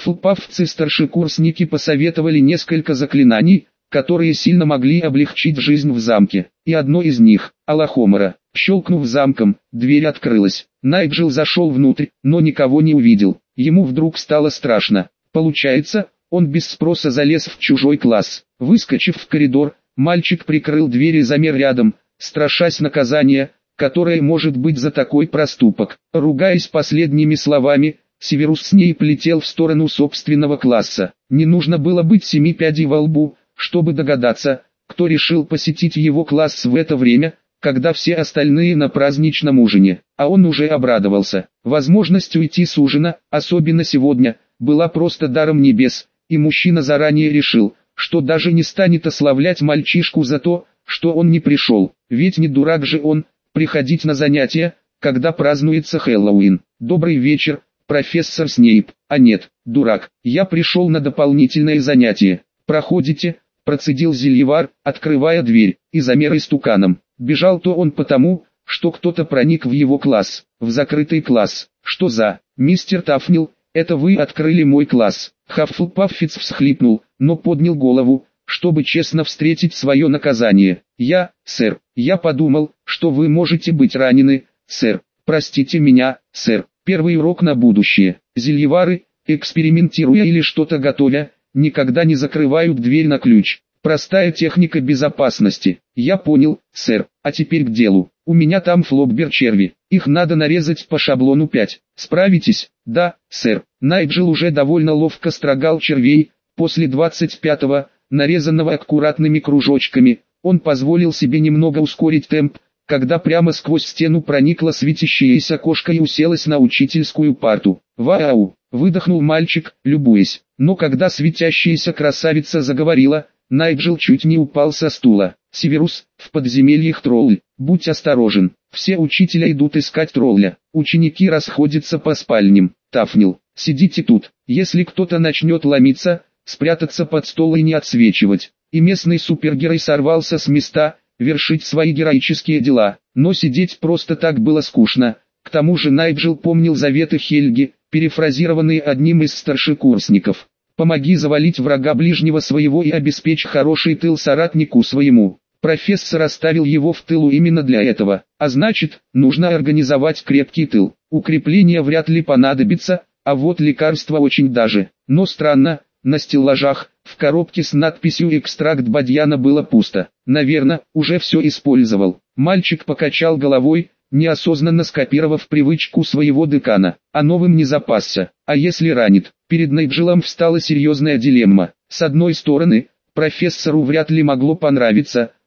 Хаффлпаффцы-старшекурсники посоветовали несколько заклинаний, которые сильно могли облегчить жизнь в замке, и одно из них – Алахомора. Щелкнув замком, дверь открылась. Найджел зашел внутрь, но никого не увидел. Ему вдруг стало страшно. Получается, он без спроса залез в чужой класс. Выскочив в коридор, мальчик прикрыл дверь и замер рядом, страшась наказания, которое может быть за такой проступок. Ругаясь последними словами, Северус Снейп летел в сторону собственного класса. Не нужно было быть 7 пядей во лбу, чтобы догадаться, кто решил посетить его класс в это время, когда все остальные на праздничном ужине. А он уже обрадовался. Возможность уйти с ужина, особенно сегодня, была просто даром небес, и мужчина заранее решил, что даже не станет ославлять мальчишку за то, что он не пришел. Ведь не дурак же он, приходить на занятия, когда празднуется Хэллоуин. «Добрый вечер, профессор Снейп». «А нет, дурак, я пришел на дополнительное занятие». «Проходите», – процедил Зельевар, открывая дверь, и замер истуканом. Бежал-то он потому, что кто-то проник в его класс, в закрытый класс. «Что за, мистер Тафнил, это вы открыли мой класс?» Хаффлпаффиц всхлипнул, но поднял голову, чтобы честно встретить свое наказание. «Я, сэр, я подумал, что вы можете быть ранены, сэр. Простите меня, сэр. Первый урок на будущее. Зельевары, экспериментируя или что-то готовя, никогда не закрывают дверь на ключ. Простая техника безопасности». «Я понял, сэр. А теперь к делу. У меня там флоббер-черви. Их надо нарезать по шаблону 5. Справитесь?» «Да, сэр». Найджел уже довольно ловко строгал червей. После 25-го, нарезанного аккуратными кружочками, он позволил себе немного ускорить темп, когда прямо сквозь стену проникла светящееся окошко и уселась на учительскую парту. «Вау!» – выдохнул мальчик, любуясь. Но когда светящаяся красавица заговорила, Найджел чуть не упал со стула. «Северус, в подземельях тролль, будь осторожен. Все учителя идут искать тролля. Ученики расходятся по спальням. Тафнил, сидите тут. Если кто-то начнет ломиться, спрятаться под стол и не отсвечивать». И местный супергерой сорвался с места, вершить свои героические дела. Но сидеть просто так было скучно. К тому же Найджел помнил заветы Хельги, перефразированные одним из старшекурсников. «Помоги завалить врага ближнего своего и обеспечь хороший тыл соратнику своему». Профессор оставил его в тылу именно для этого. А значит, нужно организовать крепкий тыл. Укрепление вряд ли понадобится, а вот лекарства очень даже. Но странно, на стеллажах, в коробке с надписью «Экстракт бадьяна» было пусто. Наверное, уже все использовал. Мальчик покачал головой, неосознанно скопировав привычку своего декана. А новым не запасся. А если ранит? Перед Найджелом встала серьезная дилемма. С одной стороны, профессору вряд ли могло понравиться,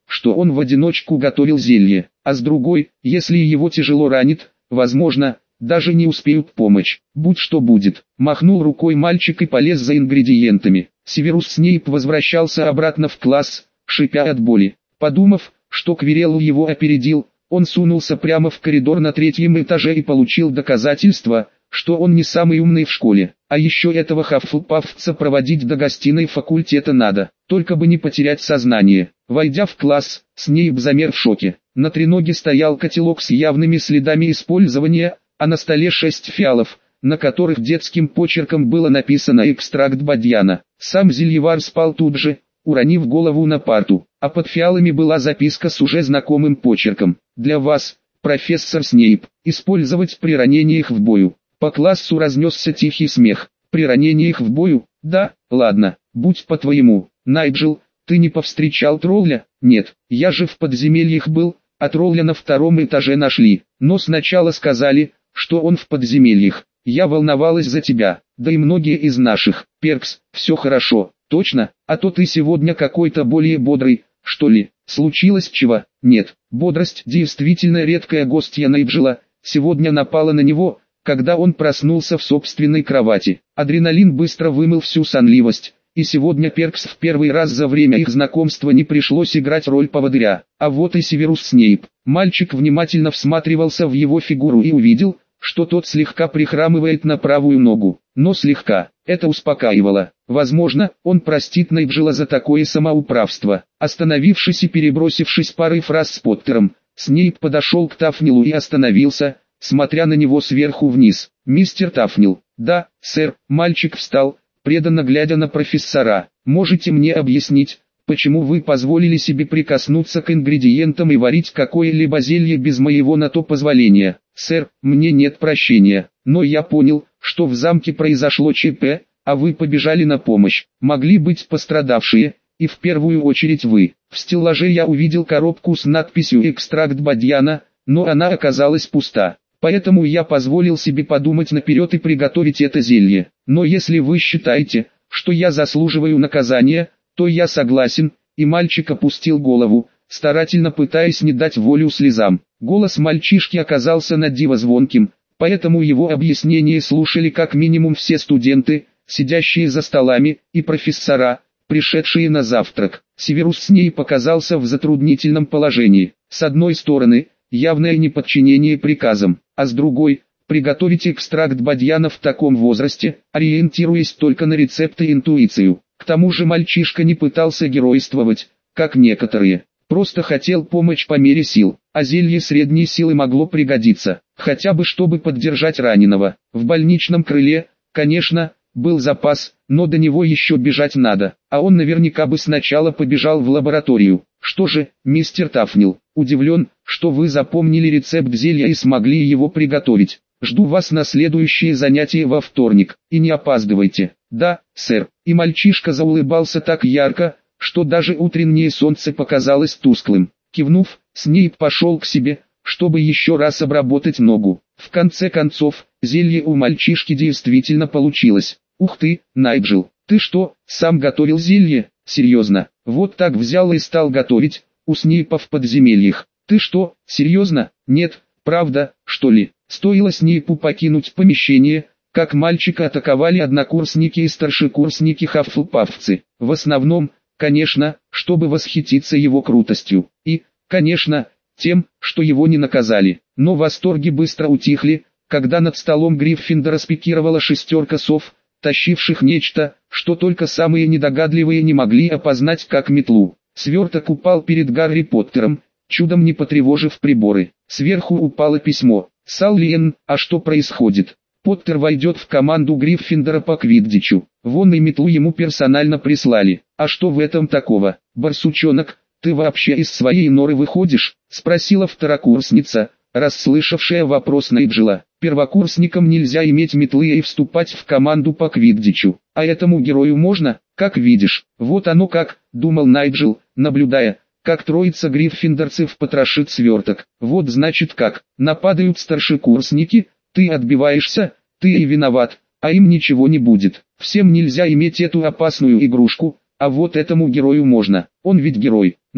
что он в одиночку готовил зелье, а с другой, если его тяжело ранит, возможно, даже не успеют помочь. Будь что будет. Махнул рукой мальчик и полез за ингредиентами. Северус Снейп возвращался обратно в класс, шипя от боли. Подумав, что Квирелл его опередил, он сунулся прямо в коридор на 3-м этаже и получил доказательство, что он не самый умный в школе. А еще этого хаффлпафца проводить до гостиной факультета надо, только бы не потерять сознание. Войдя в класс, Снейп замер в шоке. На треноге стоял котелок с явными следами использования, а на столе 6 фиалов, на которых детским почерком было написано «Экстракт бадьяна». Сам зельевар спал тут же, уронив голову на парту, а под фиалами была записка с уже знакомым почерком. «Для вас, профессор Снейп, использовать при ранениях в бою». По классу разнесся тихий смех. «При ранениях в бою? Да, ладно, будь по-твоему. Найджел, ты не повстречал тролля?» «Нет, я же в подземельях был, а тролля на 2-м этаже нашли. Но сначала сказали, что он в подземельях. Я волновалась за тебя, да и многие из наших. Перкс, все хорошо, точно, а то ты сегодня какой-то более бодрый, что ли? Случилось чего?» «Нет, бодрость действительно редкая гостья Найджела, сегодня напала на него, когда он проснулся в собственной кровати. Адреналин быстро вымыл всю сонливость, и сегодня Перкс в первый раз за время их знакомства не пришлось играть роль поводыря. А вот и Северус Снейп». Мальчик внимательно всматривался в его фигуру и увидел, что тот слегка прихрамывает на правую ногу. Но слегка, это успокаивало. Возможно, он простит Найджела за такое самоуправство. Остановившись и перебросившись парой фраз с Поттером, Снейп подошел к Тафнилу и остановился, смотря на него сверху вниз. «Мистер Тафнил». «Да, сэр». Мальчик встал, преданно глядя на профессора. «Можете мне объяснить, почему вы позволили себе прикоснуться к ингредиентам и варить какое-либо зелье без моего на то позволения?» «Сэр, мне нет прощения, но я понял, что в замке произошло ЧП, а вы побежали на помощь. Могли быть пострадавшие, и в первую очередь вы. В стеллаже я увидел коробку с надписью «Экстракт бадьяна», но она оказалась пуста. Поэтому я позволил себе подумать наперед и приготовить это зелье. Но если вы считаете, что я заслуживаю наказания, то я согласен». И мальчик опустил голову, старательно пытаясь не дать волю слезам. Голос мальчишки оказался на диво звонким, поэтому его объяснение слушали как минимум все студенты, сидящие за столами, и профессора, пришедшие на завтрак. Северус Снейп оказался в затруднительном положении. С одной стороны, явное неподчинение приказам, а с другой, приготовить экстракт бадьяна в таком возрасте, ориентируясь только на рецепты и интуицию. К тому же мальчишка не пытался геройствовать, как некоторые. Просто хотел помочь по мере сил, а зелье средней силы могло пригодиться, хотя бы чтобы поддержать раненого. В больничном крыле, конечно, был запас, но до него еще бежать надо, а он наверняка бы сначала побежал в лабораторию. «Что же, мистер Тафнил, удивлен, что вы запомнили рецепт зелья и смогли его приготовить. Жду вас на следующее занятие во вторник, и не опаздывайте». «Да, сэр». И мальчишка заулыбался так ярко, что даже утреннее солнце показалось тусклым. Кивнув, Снейп пошел к себе, чтобы еще раз обработать ногу. В конце концов, зелье у мальчишки действительно получилось. «Ух ты, Найджел, ты что, сам готовил зелье? Серьезно? Вот так взял и стал готовить, у Снейпа в подземельях. Ты что, серьезно? Нет, правда, что ли?» Стоило Снейпу покинуть помещение, как мальчика атаковали однокурсники и старшекурсники хаффлпафцы. В основном, конечно, чтобы восхититься его крутостью. И, конечно, тем, что его не наказали. Но восторги быстро утихли, когда над столом Гриффиндора спикировала 6 сов, тащивших нечто, что только самые недогадливые не могли опознать как метлу. Сверток упал перед Гарри Поттером, чудом не потревожив приборы. Сверху упало письмо. «Саллиен, а что происходит? Поттер войдет в команду Гриффиндора по квиддичу. Вон и метлу ему персонально прислали. А что в этом такого? Барсучонок, ты вообще из своей норы выходишь?» — спросила второкурсница, расслышавшая вопрос Найджела. «Первокурсникам нельзя иметь метлы и вступать в команду по квиддичу. А этому герою можно, как видишь». «Вот оно как», — думал Найджел, наблюдая, как троица гриффиндорцев потрошит сверток. «Вот значит как, нападают старшекурсники, ты отбиваешься, ты и виноват, а им ничего не будет. Всем нельзя иметь эту опасную игрушку, а вот этому герою можно, он ведь герой».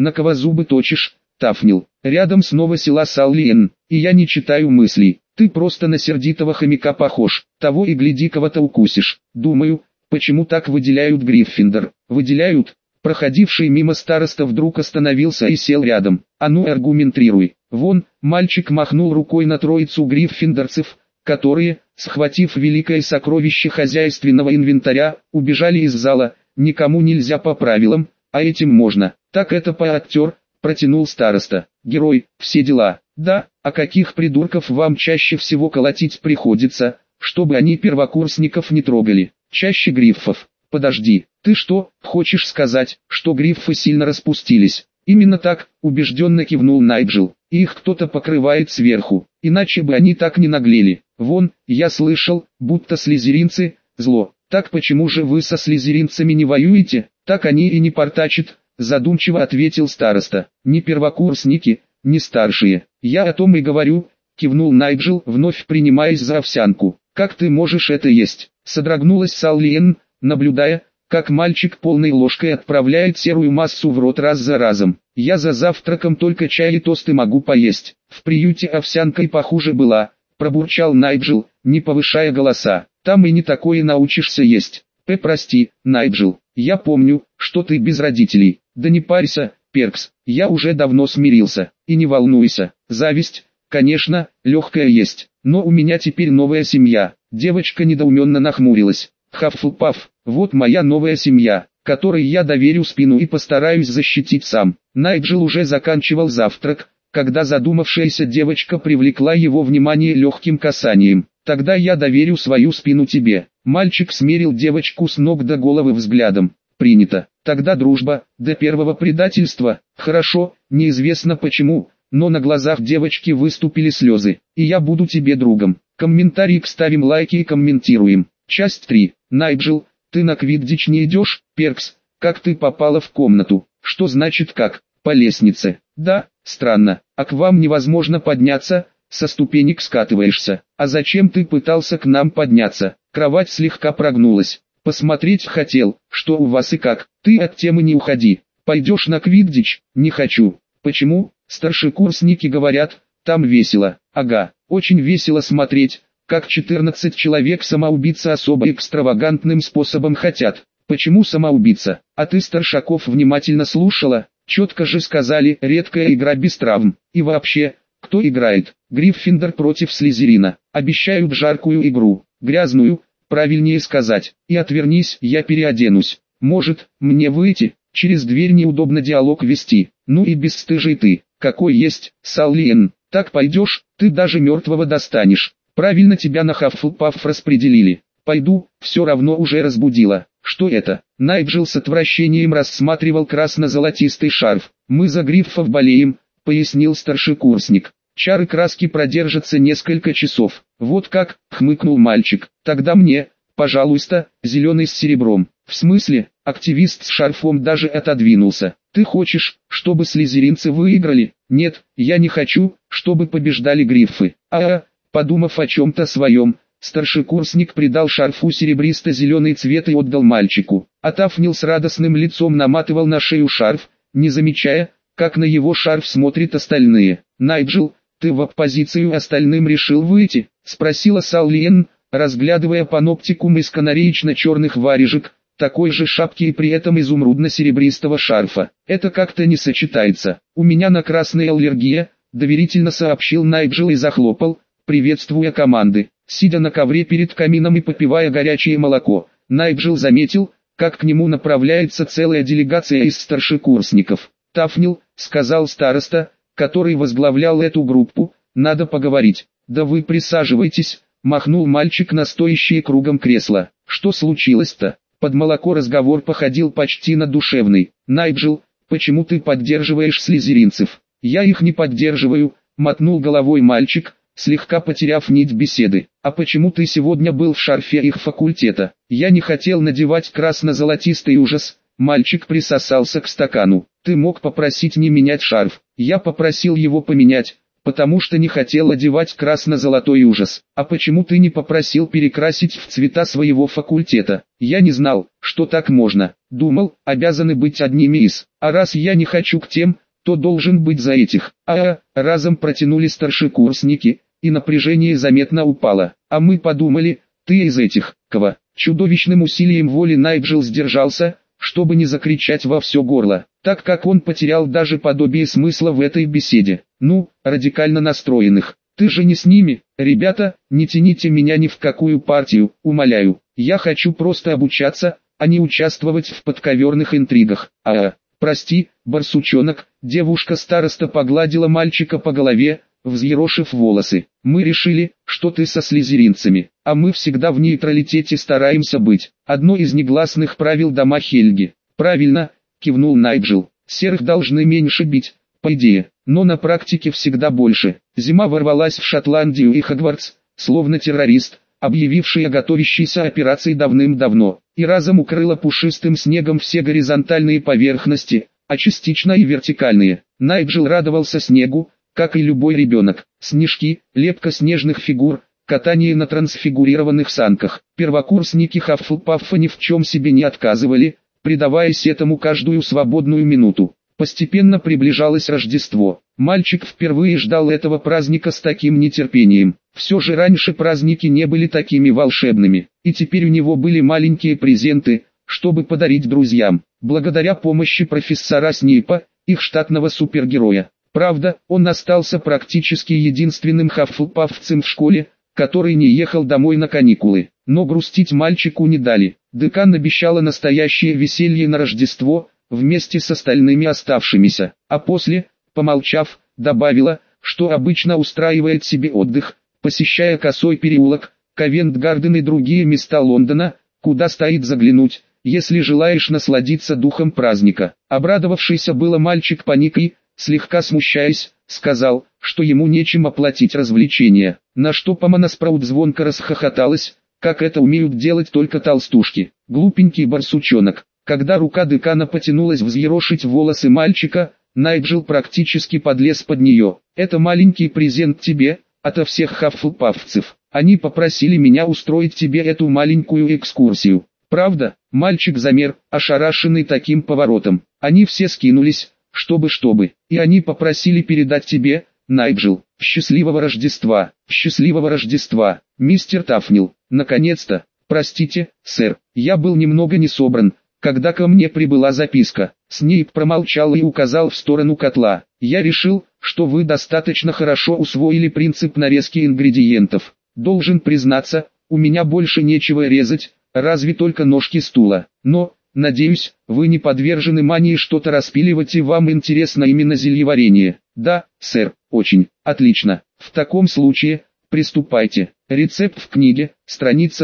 На кого зубы точишь, Тафнил? Рядом снова села Саллиен, и я не читаю мыслей. Ты просто на сердитого хомяка похож, того и гляди кого-то укусишь. Думаю, почему так выделяют Гриффиндор? Выделяют? Проходивший мимо староста вдруг остановился и сел рядом. А ну аргументируй. Вон, мальчик махнул рукой на троицу гриффиндорцев, которые, схватив великое сокровище хозяйственного инвентаря, убежали из зала. Никому нельзя по правилам, а этим можно. Так это по-актер, протянул староста. Герой, все дела. Да, а каких придурков вам чаще всего колотить приходится, чтобы они первокурсников не трогали? Чаще гриффов. Подожди, ты что, хочешь сказать, что гриффы сильно распустились? Именно так, убежденно кивнул Найджел. Их кто-то покрывает сверху, иначе бы они так не наглели. Вон, я слышал, будто слизеринцы – зло. Так почему же вы со слизеринцами не воюете? Так они и не портачат, задумчиво ответил староста. Не первокурсники, не старшие. Я о том и говорю, кивнул Найджел, вновь принимаясь за овсянку. Как ты можешь это есть? Содрогнулась Саллиен, наблюдая, как мальчик полной ложкой отправляет серую массу в рот раз за разом. Я за завтраком только чай и тосты могу поесть. В приюте овсянка и похуже была, пробурчал Найджел, не повышая голоса. Там и не такое научишься есть. Прости, Найджел, я помню, что ты без родителей. Да не парься, Перкс, я уже давно смирился. И не волнуйся, зависть, конечно, легкая есть. Но у меня теперь новая семья. Девочка недоуменно нахмурилась. Хаффлпаф, вот моя новая семья, которой я доверю спину и постараюсь защитить сам. Найджел уже заканчивал завтрак, когда задумавшаяся девочка привлекла его внимание легким касанием. Тогда я доверю свою спину тебе. Мальчик смерил девочку с ног до головы взглядом. Принято. Тогда дружба, до первого предательства. Хорошо, неизвестно почему, но на глазах девочки выступили слезы. И я буду тебе другом. Комментарий, ставим лайки и комментируем. Часть 3. Найджел, ты на квиддич не идешь? Перкс, как ты попала в комнату? Что значит как? По лестнице. Да, странно. А к вам невозможно подняться, со ступенек скатываешься. А зачем ты пытался к нам подняться? Кровать слегка прогнулась. Посмотреть хотел, что у вас и как. Ты от темы не уходи. Пойдешь на квиддич? Не хочу. Почему? Старшекурсники говорят, там весело. Ага, очень весело смотреть, как 14 человек самоубийца особо экстравагантным способом хотят. Почему самоубийца? А ты, Старшаков, внимательно слушала? Четко же сказали, редкая игра без травм. И вообще, кто играет? Гриффиндор против Слизерина. Обещают жаркую игру. Грязную, правильнее сказать. И отвернись, я переоденусь. Может, мне выйти? Через дверь неудобно диалог вести. Ну и бесстыжий ты. Какой есть, Саллиен. Так пойдешь, ты даже мертвого достанешь. Правильно, тебя на Хаффлпаф распределили. Пойду, все равно уже разбудила. Что это? Найджел с отвращением рассматривал красно-золотистый шарф. Мы за гриффов болеем, пояснил старшекурсник. Чары краски продержатся несколько часов. Вот как, хмыкнул мальчик. Тогда мне, пожалуйста, зеленый с серебром. В смысле? Активист с шарфом даже отодвинулся. Ты хочешь, чтобы слизеринцы выиграли? Нет, я не хочу, чтобы побеждали гриффы. Подумав о чем-то своем, старшекурсник придал шарфу серебристо-зеленый цвет и отдал мальчику. А Тафнил с радостным лицом наматывал на шею шарф, не замечая, как на его шарф смотрят остальные. «Найджел, ты в оппозицию остальным решил выйти?» — спросила Саллиен, разглядывая паноптикум из канареечно-черных варежек, такой же шапки и при этом изумрудно-серебристого шарфа. «Это как-то не сочетается. У меня на красная аллергия», — доверительно сообщил Найджел и захлопал, приветствуя команды. Сидя на ковре перед камином и попивая горячее молоко, Найджел заметил, как к нему направляется целая делегация из старшекурсников. «Тафнил», — сказал староста, который возглавлял эту группу, — «надо поговорить». «Да вы присаживайтесь», — махнул мальчик на стоящее кругом кресло. «Что случилось-то?» Под молоко разговор походил почти на душевный. «Найджел, почему ты поддерживаешь слизеринцев?» «Я их не поддерживаю», — мотнул головой мальчик, слегка потеряв нить беседы. «А почему ты сегодня был в шарфе их факультета?» «Я не хотел надевать красно-золотистый ужас». Мальчик присосался к стакану. «Ты мог попросить не менять шарф». «Я попросил его поменять, потому что не хотел одевать красно-золотой ужас». «А почему ты не попросил перекрасить в цвета своего факультета?» «Я не знал, что так можно». Думал, обязаны быть одними из. А раз я не хочу к тем, то должен быть за этих. Разом протянули старшекурсники, и напряжение заметно упало. А мы подумали, ты из этих, кого? Чудовищным усилием воли Найджел сдержался, чтобы не закричать во все горло, так как он потерял даже подобие смысла в этой беседе. Ну, радикально настроенных. Ты же не с ними, ребята, не тяните меня ни в какую партию, умоляю. Я хочу просто обучаться, а не участвовать в подковерных интригах. Прости, барсучонок, девушка-староста погладила мальчика по голове, взъерошив волосы. Мы решили, что ты со слизеринцами, а мы всегда в нейтралитете стараемся быть. Одно из негласных правил дома Хельги. Правильно, кивнул Найджел. Серых должны меньше бить, по идее, но на практике всегда больше. Зима ворвалась в Шотландию и Хогвартс, словно террорист, объявивший о готовящейся операции давным-давно, и разом укрыла пушистым снегом все горизонтальные поверхности, а частично и вертикальные. Найджел радовался снегу, как и любой ребенок. Снежки, лепка снежных фигур, катание на трансфигурированных санках. Первокурсники Хаффлпаффа ни в чем себе не отказывали, предаваясь этому каждую свободную минуту. Постепенно приближалось Рождество. Мальчик впервые ждал этого праздника с таким нетерпением. Все же раньше праздники не были такими волшебными, и теперь у него были маленькие презенты, чтобы подарить друзьям. Благодаря помощи профессора Снейпа, их штатного супергероя. Правда, он остался практически единственным хаффлпаффцем в школе, который не ехал домой на каникулы. Но грустить мальчику не дали. Декан обещала настоящее веселье на Рождество, вместе с остальными оставшимися. А после, помолчав, добавила, что обычно устраивает себе отдых, посещая Косой переулок, Ковент-Гарден и другие места Лондона, куда стоит заглянуть, если желаешь насладиться духом праздника. Обрадовавшийся было мальчик паникой, слегка смущаясь, сказал, что ему нечем оплатить развлечения, на что Помона Спраут звонко расхохоталась, как это умеют делать только толстушки. Глупенький барсучонок. Когда рука декана потянулась взъерошить волосы мальчика, Найджел практически подлез под нее. «Это маленький презент тебе, ото всех хаффлпаффцев. Они попросили меня устроить тебе эту маленькую экскурсию. Правда?» Мальчик замер, ошарашенный таким поворотом. Они все скинулись, чтобы. И они попросили передать тебе, Найджел, счастливого Рождества, мистер Тафнил. Наконец-то, простите, сэр, я был немного не собран, когда ко мне прибыла записка. Снейп промолчал и указал в сторону котла. Я решил, что вы достаточно хорошо усвоили принцип нарезки ингредиентов. Должен признаться, у меня больше нечего резать, разве только ножки стула. Но, надеюсь, вы не подвержены мании что-то распиливать и вам интересно именно зельеварение. Да, сэр, очень. Отлично. В таком случае, приступайте. Рецепт в книге, страница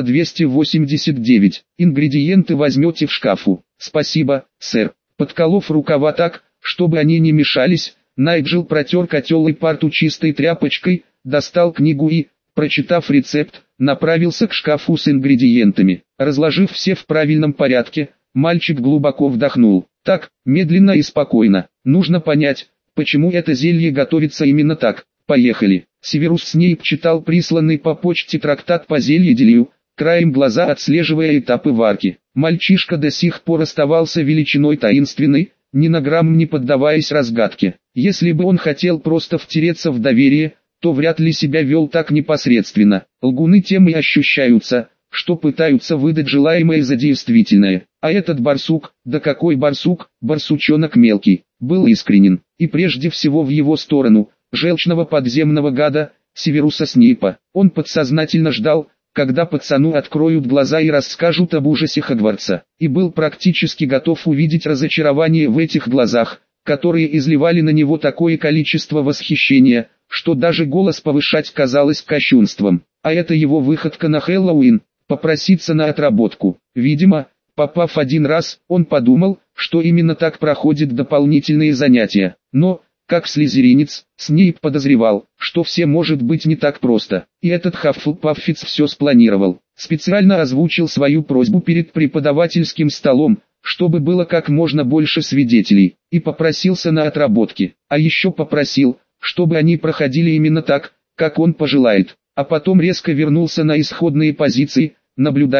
289. Ингредиенты возьмете в шкафу. Спасибо, сэр. Подколов рукава так, чтобы они не мешались, Найджел протер котел и парту чистой тряпочкой, достал книгу и, прочитав рецепт, направился к шкафу с ингредиентами. Разложив все в правильном порядке, мальчик глубоко вдохнул. Так, медленно и спокойно. Нужно понять, почему это зелье готовится именно так. Поехали. Северус Снейп читал присланный по почте трактат по зельеделию, краем глаза отслеживая этапы варки. Мальчишка до сих пор оставался величиной таинственной, ни на грамм не поддаваясь разгадке. Если бы он хотел просто втереться в доверие, то вряд ли себя вел так непосредственно. Лгуны тем и ощущаются, что пытаются выдать желаемое за действительное. А этот барсук, да какой барсук, барсучонок мелкий, был искренен, и прежде всего в его сторону, желчного подземного гада, Северуса Снейпа. Он подсознательно ждал, когда пацану откроют глаза и расскажут об ужасе Хогвартса, и был практически готов увидеть разочарование в этих глазах, которые изливали на него такое количество восхищения, что даже голос повышать казалось кощунством. А это его выходка на Хэллоуин, попроситься на отработку. Видимо, попав один раз, он подумал, что именно так проходят дополнительные занятия. Но, как слизеринец, Снейп подозревал, что все может быть не так просто. И этот Хаффлпаффец все спланировал. Специально озвучил свою просьбу перед преподавательским столом, чтобы было как можно больше свидетелей, и попросился на отработки. А еще попросил, чтобы они проходили именно так, как он пожелает. А потом резко вернулся на исходные позиции, наблюдая,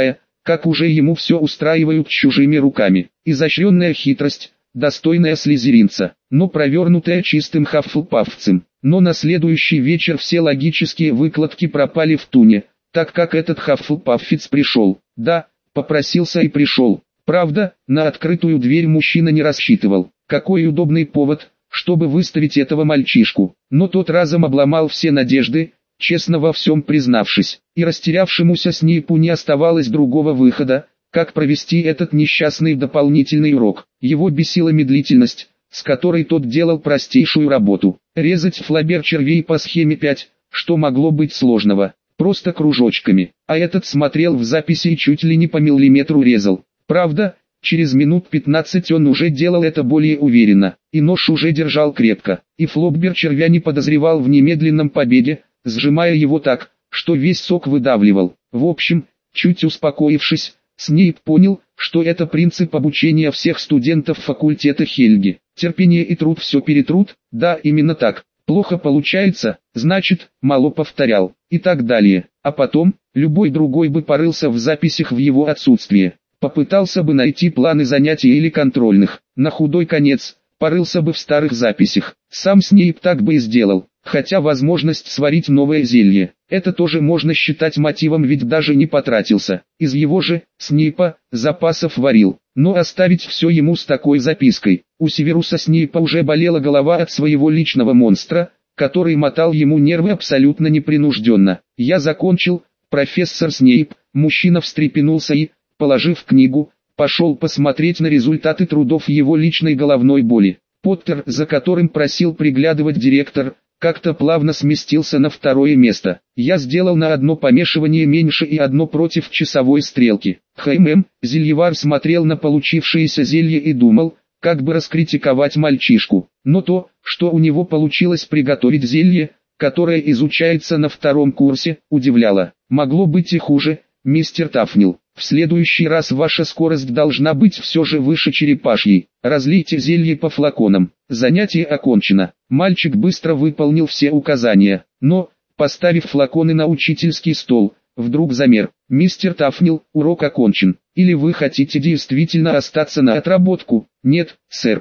как уже ему все устраивают чужими руками. Изощренная хитрость, достойная слизеринца, но провернутая чистым хаффлпаффцем. Но на следующий вечер все логические выкладки пропали в туне, так как этот хаффлпаффец пришел. Да, попросился и пришел. Правда, на открытую дверь мужчина не рассчитывал. Какой удобный повод, чтобы выставить этого мальчишку. Но тот разом обломал все надежды, честно во всем признавшись. И растерявшемуся Снейпу не оставалось другого выхода, как провести этот несчастный дополнительный урок. Его бесила медлительность, с которой тот делал простейшую работу. Резать флабер червей по схеме 5, что могло быть сложного, просто кружочками. А этот смотрел в записи и чуть ли не по миллиметру резал. Правда, через минут 15 он уже делал это более уверенно, и нож уже держал крепко, и флоббер червя не подозревал в немедленном побеге, сжимая его так, что весь сок выдавливал. В общем, чуть успокоившись, Снейп понял, что это принцип обучения всех студентов факультета Хельги. Терпение и труд все перетрут, да, именно так. Плохо получается, значит, мало повторял, и так далее. А потом, любой другой бы порылся в записях в его отсутствие. Попытался бы найти планы занятий или контрольных. На худой конец, порылся бы в старых записях. Сам Снейп так бы и сделал. Хотя возможность сварить новое зелье, это тоже можно считать мотивом, ведь даже не потратился. Из его же, Снейпа, запасов варил. Но оставить все ему с такой запиской. У Северуса Снейпа уже болела голова от своего личного монстра, который мотал ему нервы абсолютно непринужденно. «Я закончил, профессор Снейп». Мужчина встрепенулся и, положив книгу, пошел посмотреть на результаты трудов его личной головной боли. Поттер, за которым просил приглядывать директор, как-то плавно сместился на второе место. Я сделал на одно помешивание меньше и одно против часовой стрелки. Зельевар смотрел на получившееся зелье и думал, как бы раскритиковать мальчишку. Но то, что у него получилось приготовить зелье, которое изучается на втором курсе, удивляло. Могло быть и хуже, мистер Тафнил. В следующий раз ваша скорость должна быть все же выше черепашьей. Разлейте зелье по флаконам. Занятие окончено. Мальчик быстро выполнил все указания, но, поставив флаконы на учительский стол, вдруг замер. «Мистер Тафнил, урок окончен. Или вы хотите действительно остаться на отработку?» «Нет, сэр,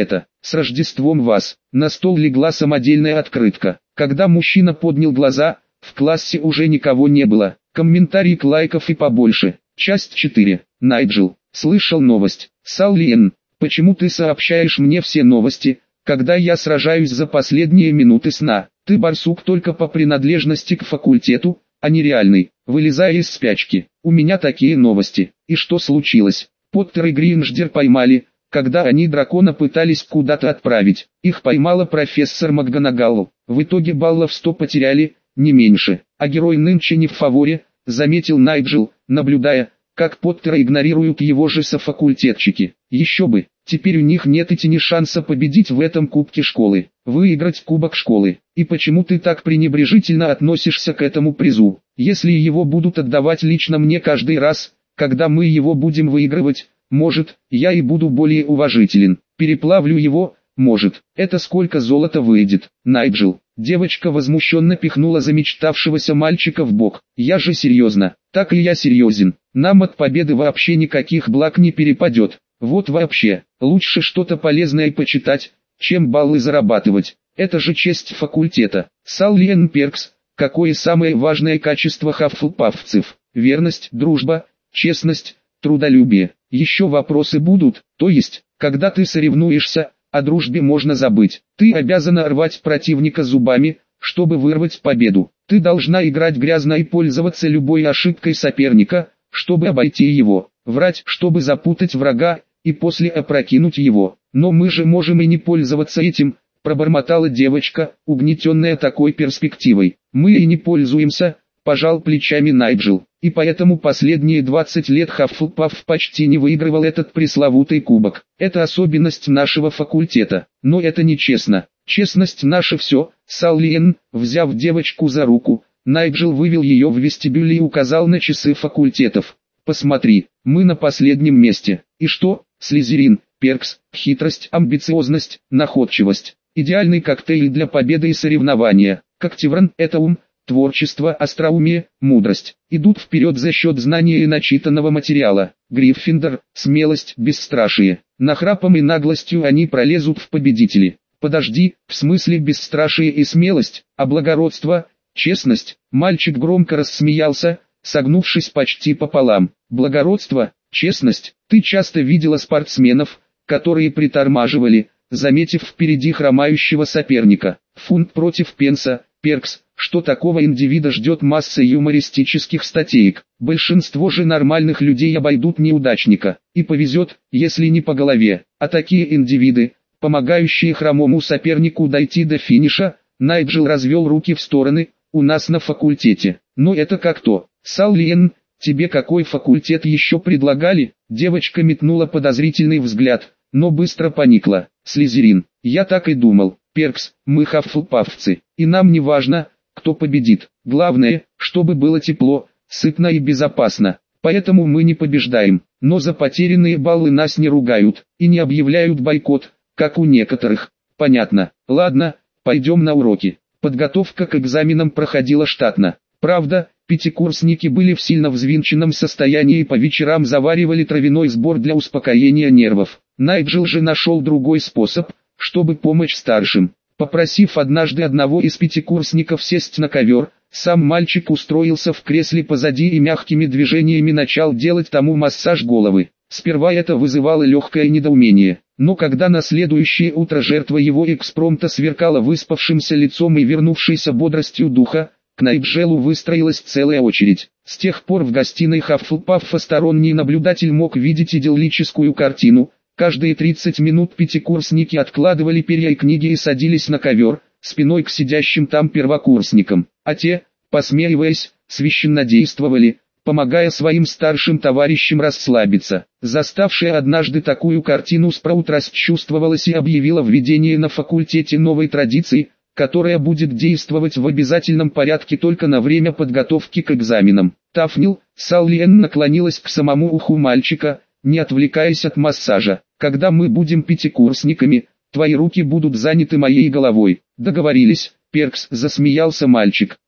с Рождеством вас». На стол легла самодельная открытка. Когда мужчина поднял глаза, в классе уже никого не было. Комментарий, лайков и побольше. Часть 4. Найджел. Слышал новость. Саллиен, почему ты сообщаешь мне все новости, когда я сражаюсь за последние минуты сна? Ты барсук только по принадлежности к факультету, а не реальный. Вылезая из спячки. У меня такие новости. И что случилось? Поттер и Гринждер поймали, когда они дракона пытались куда-то отправить. Их поймала профессор МакГонагал. В итоге баллов 100 потеряли, не меньше. А герой нынче не в фаворе, заметил Найджел, наблюдая, как Поттера игнорируют его же софакультетчики. Еще бы, теперь у них нет и тени шанса победить в этом кубке школы, выиграть кубок школы. И почему ты так пренебрежительно относишься к этому призу? Если его будут отдавать лично мне каждый раз, когда мы его будем выигрывать, может, я и буду более уважителен. Переплавлю его, может. Это сколько золота выйдет, Найджел? Девочка возмущенно пихнула замечтавшегося мальчика в бок. Я же серьезно. Так и я серьезен. Нам от победы вообще никаких благ не перепадет. Вот вообще, лучше что-то полезное почитать, чем баллы зарабатывать. Это же честь факультета. Саллиен Перкс, какое самое важное качество хаффлпаффцев? Верность, дружба, честность, трудолюбие. Еще вопросы будут, то есть, когда ты соревнуешься, о дружбе можно забыть. Ты обязана рвать противника зубами, чтобы вырвать победу. Ты должна играть грязно и пользоваться любой ошибкой соперника, чтобы обойти его. Врать, чтобы запутать врага, и после опрокинуть его. Но мы же можем и не пользоваться этим, пробормотала девочка, угнетенная такой перспективой. Мы и не пользуемся, пожал плечами Найджел. И поэтому последние 20 лет Хаффлпафф почти не выигрывал этот пресловутый кубок. Это особенность нашего факультета. Но это нечестно. Честность наше все. Саллиен, взяв девочку за руку, Найджел вывел ее в вестибюль и указал на часы факультетов. Посмотри, мы на последнем месте. И что? Слизерин, Перкс, хитрость, амбициозность, находчивость. Идеальный коктейль для победы и соревнования. Когтевран – это ум, творчество, остроумие, мудрость. Идут вперед за счет знания и начитанного материала. Гриффиндор, смелость, бесстрашие. Нахрапом и наглостью они пролезут в победители. Подожди, в смысле бесстрашие и смелость, а благородство, честность? Мальчик громко рассмеялся, согнувшись почти пополам. Благородство, честность. Ты часто видела спортсменов, которые притормаживали, заметив впереди хромающего соперника. Фунт против пенса, Перкс. Что такого индивида ждет масса юмористических статеек. Большинство же нормальных людей обойдут неудачника. И повезет, если не по голове. А такие индивиды, помогающие хромому сопернику дойти до финиша, Найджел развел руки в стороны, у нас на факультете. Но это как то. Саллиен, тебе какой факультет еще предлагали? Девочка метнула подозрительный взгляд, но быстро поникла. Слизерин. Я так и думал. Перкс, мы хаффлпаффцы, и нам не важно, кто победит. Главное, чтобы было тепло, сытно и безопасно. Поэтому мы не побеждаем, но за потерянные баллы нас не ругают и не объявляют бойкот, как у некоторых. Понятно. Ладно, пойдем на уроки. Подготовка к экзаменам проходила штатно. Правда, пятикурсники были в сильно взвинченном состоянии и по вечерам заваривали травяной сбор для успокоения нервов. Найджел же нашел другой способ, чтобы помочь старшим. Попросив однажды одного из пятикурсников сесть на ковер, сам мальчик устроился в кресле позади и мягкими движениями начал делать тому массаж головы. Сперва это вызывало легкое недоумение, но когда на следующее утро жертва его экспромта сверкала выспавшимся лицом и вернувшейся бодростью духа, к Найджелу выстроилась целая очередь. С тех пор в гостиной Хаффлпаффа сторонний наблюдатель мог видеть идиллическую картину. Каждые 30 минут пятикурсники откладывали перья и книги и садились на ковер, спиной к сидящим там первокурсникам, а те, посмеиваясь, священнодействовали, помогая своим старшим товарищам расслабиться. Заставшая однажды такую картину Спраут расчувствовалась и объявила введение на факультете новой традиции, которая будет действовать в обязательном порядке только на время подготовки к экзаменам. Тафнил, Саллиен наклонилась к самому уху мальчика, не отвлекаясь от массажа. Когда мы будем пятикурсниками, твои руки будут заняты моей головой. Договорились, Перкс, засмеялся мальчик.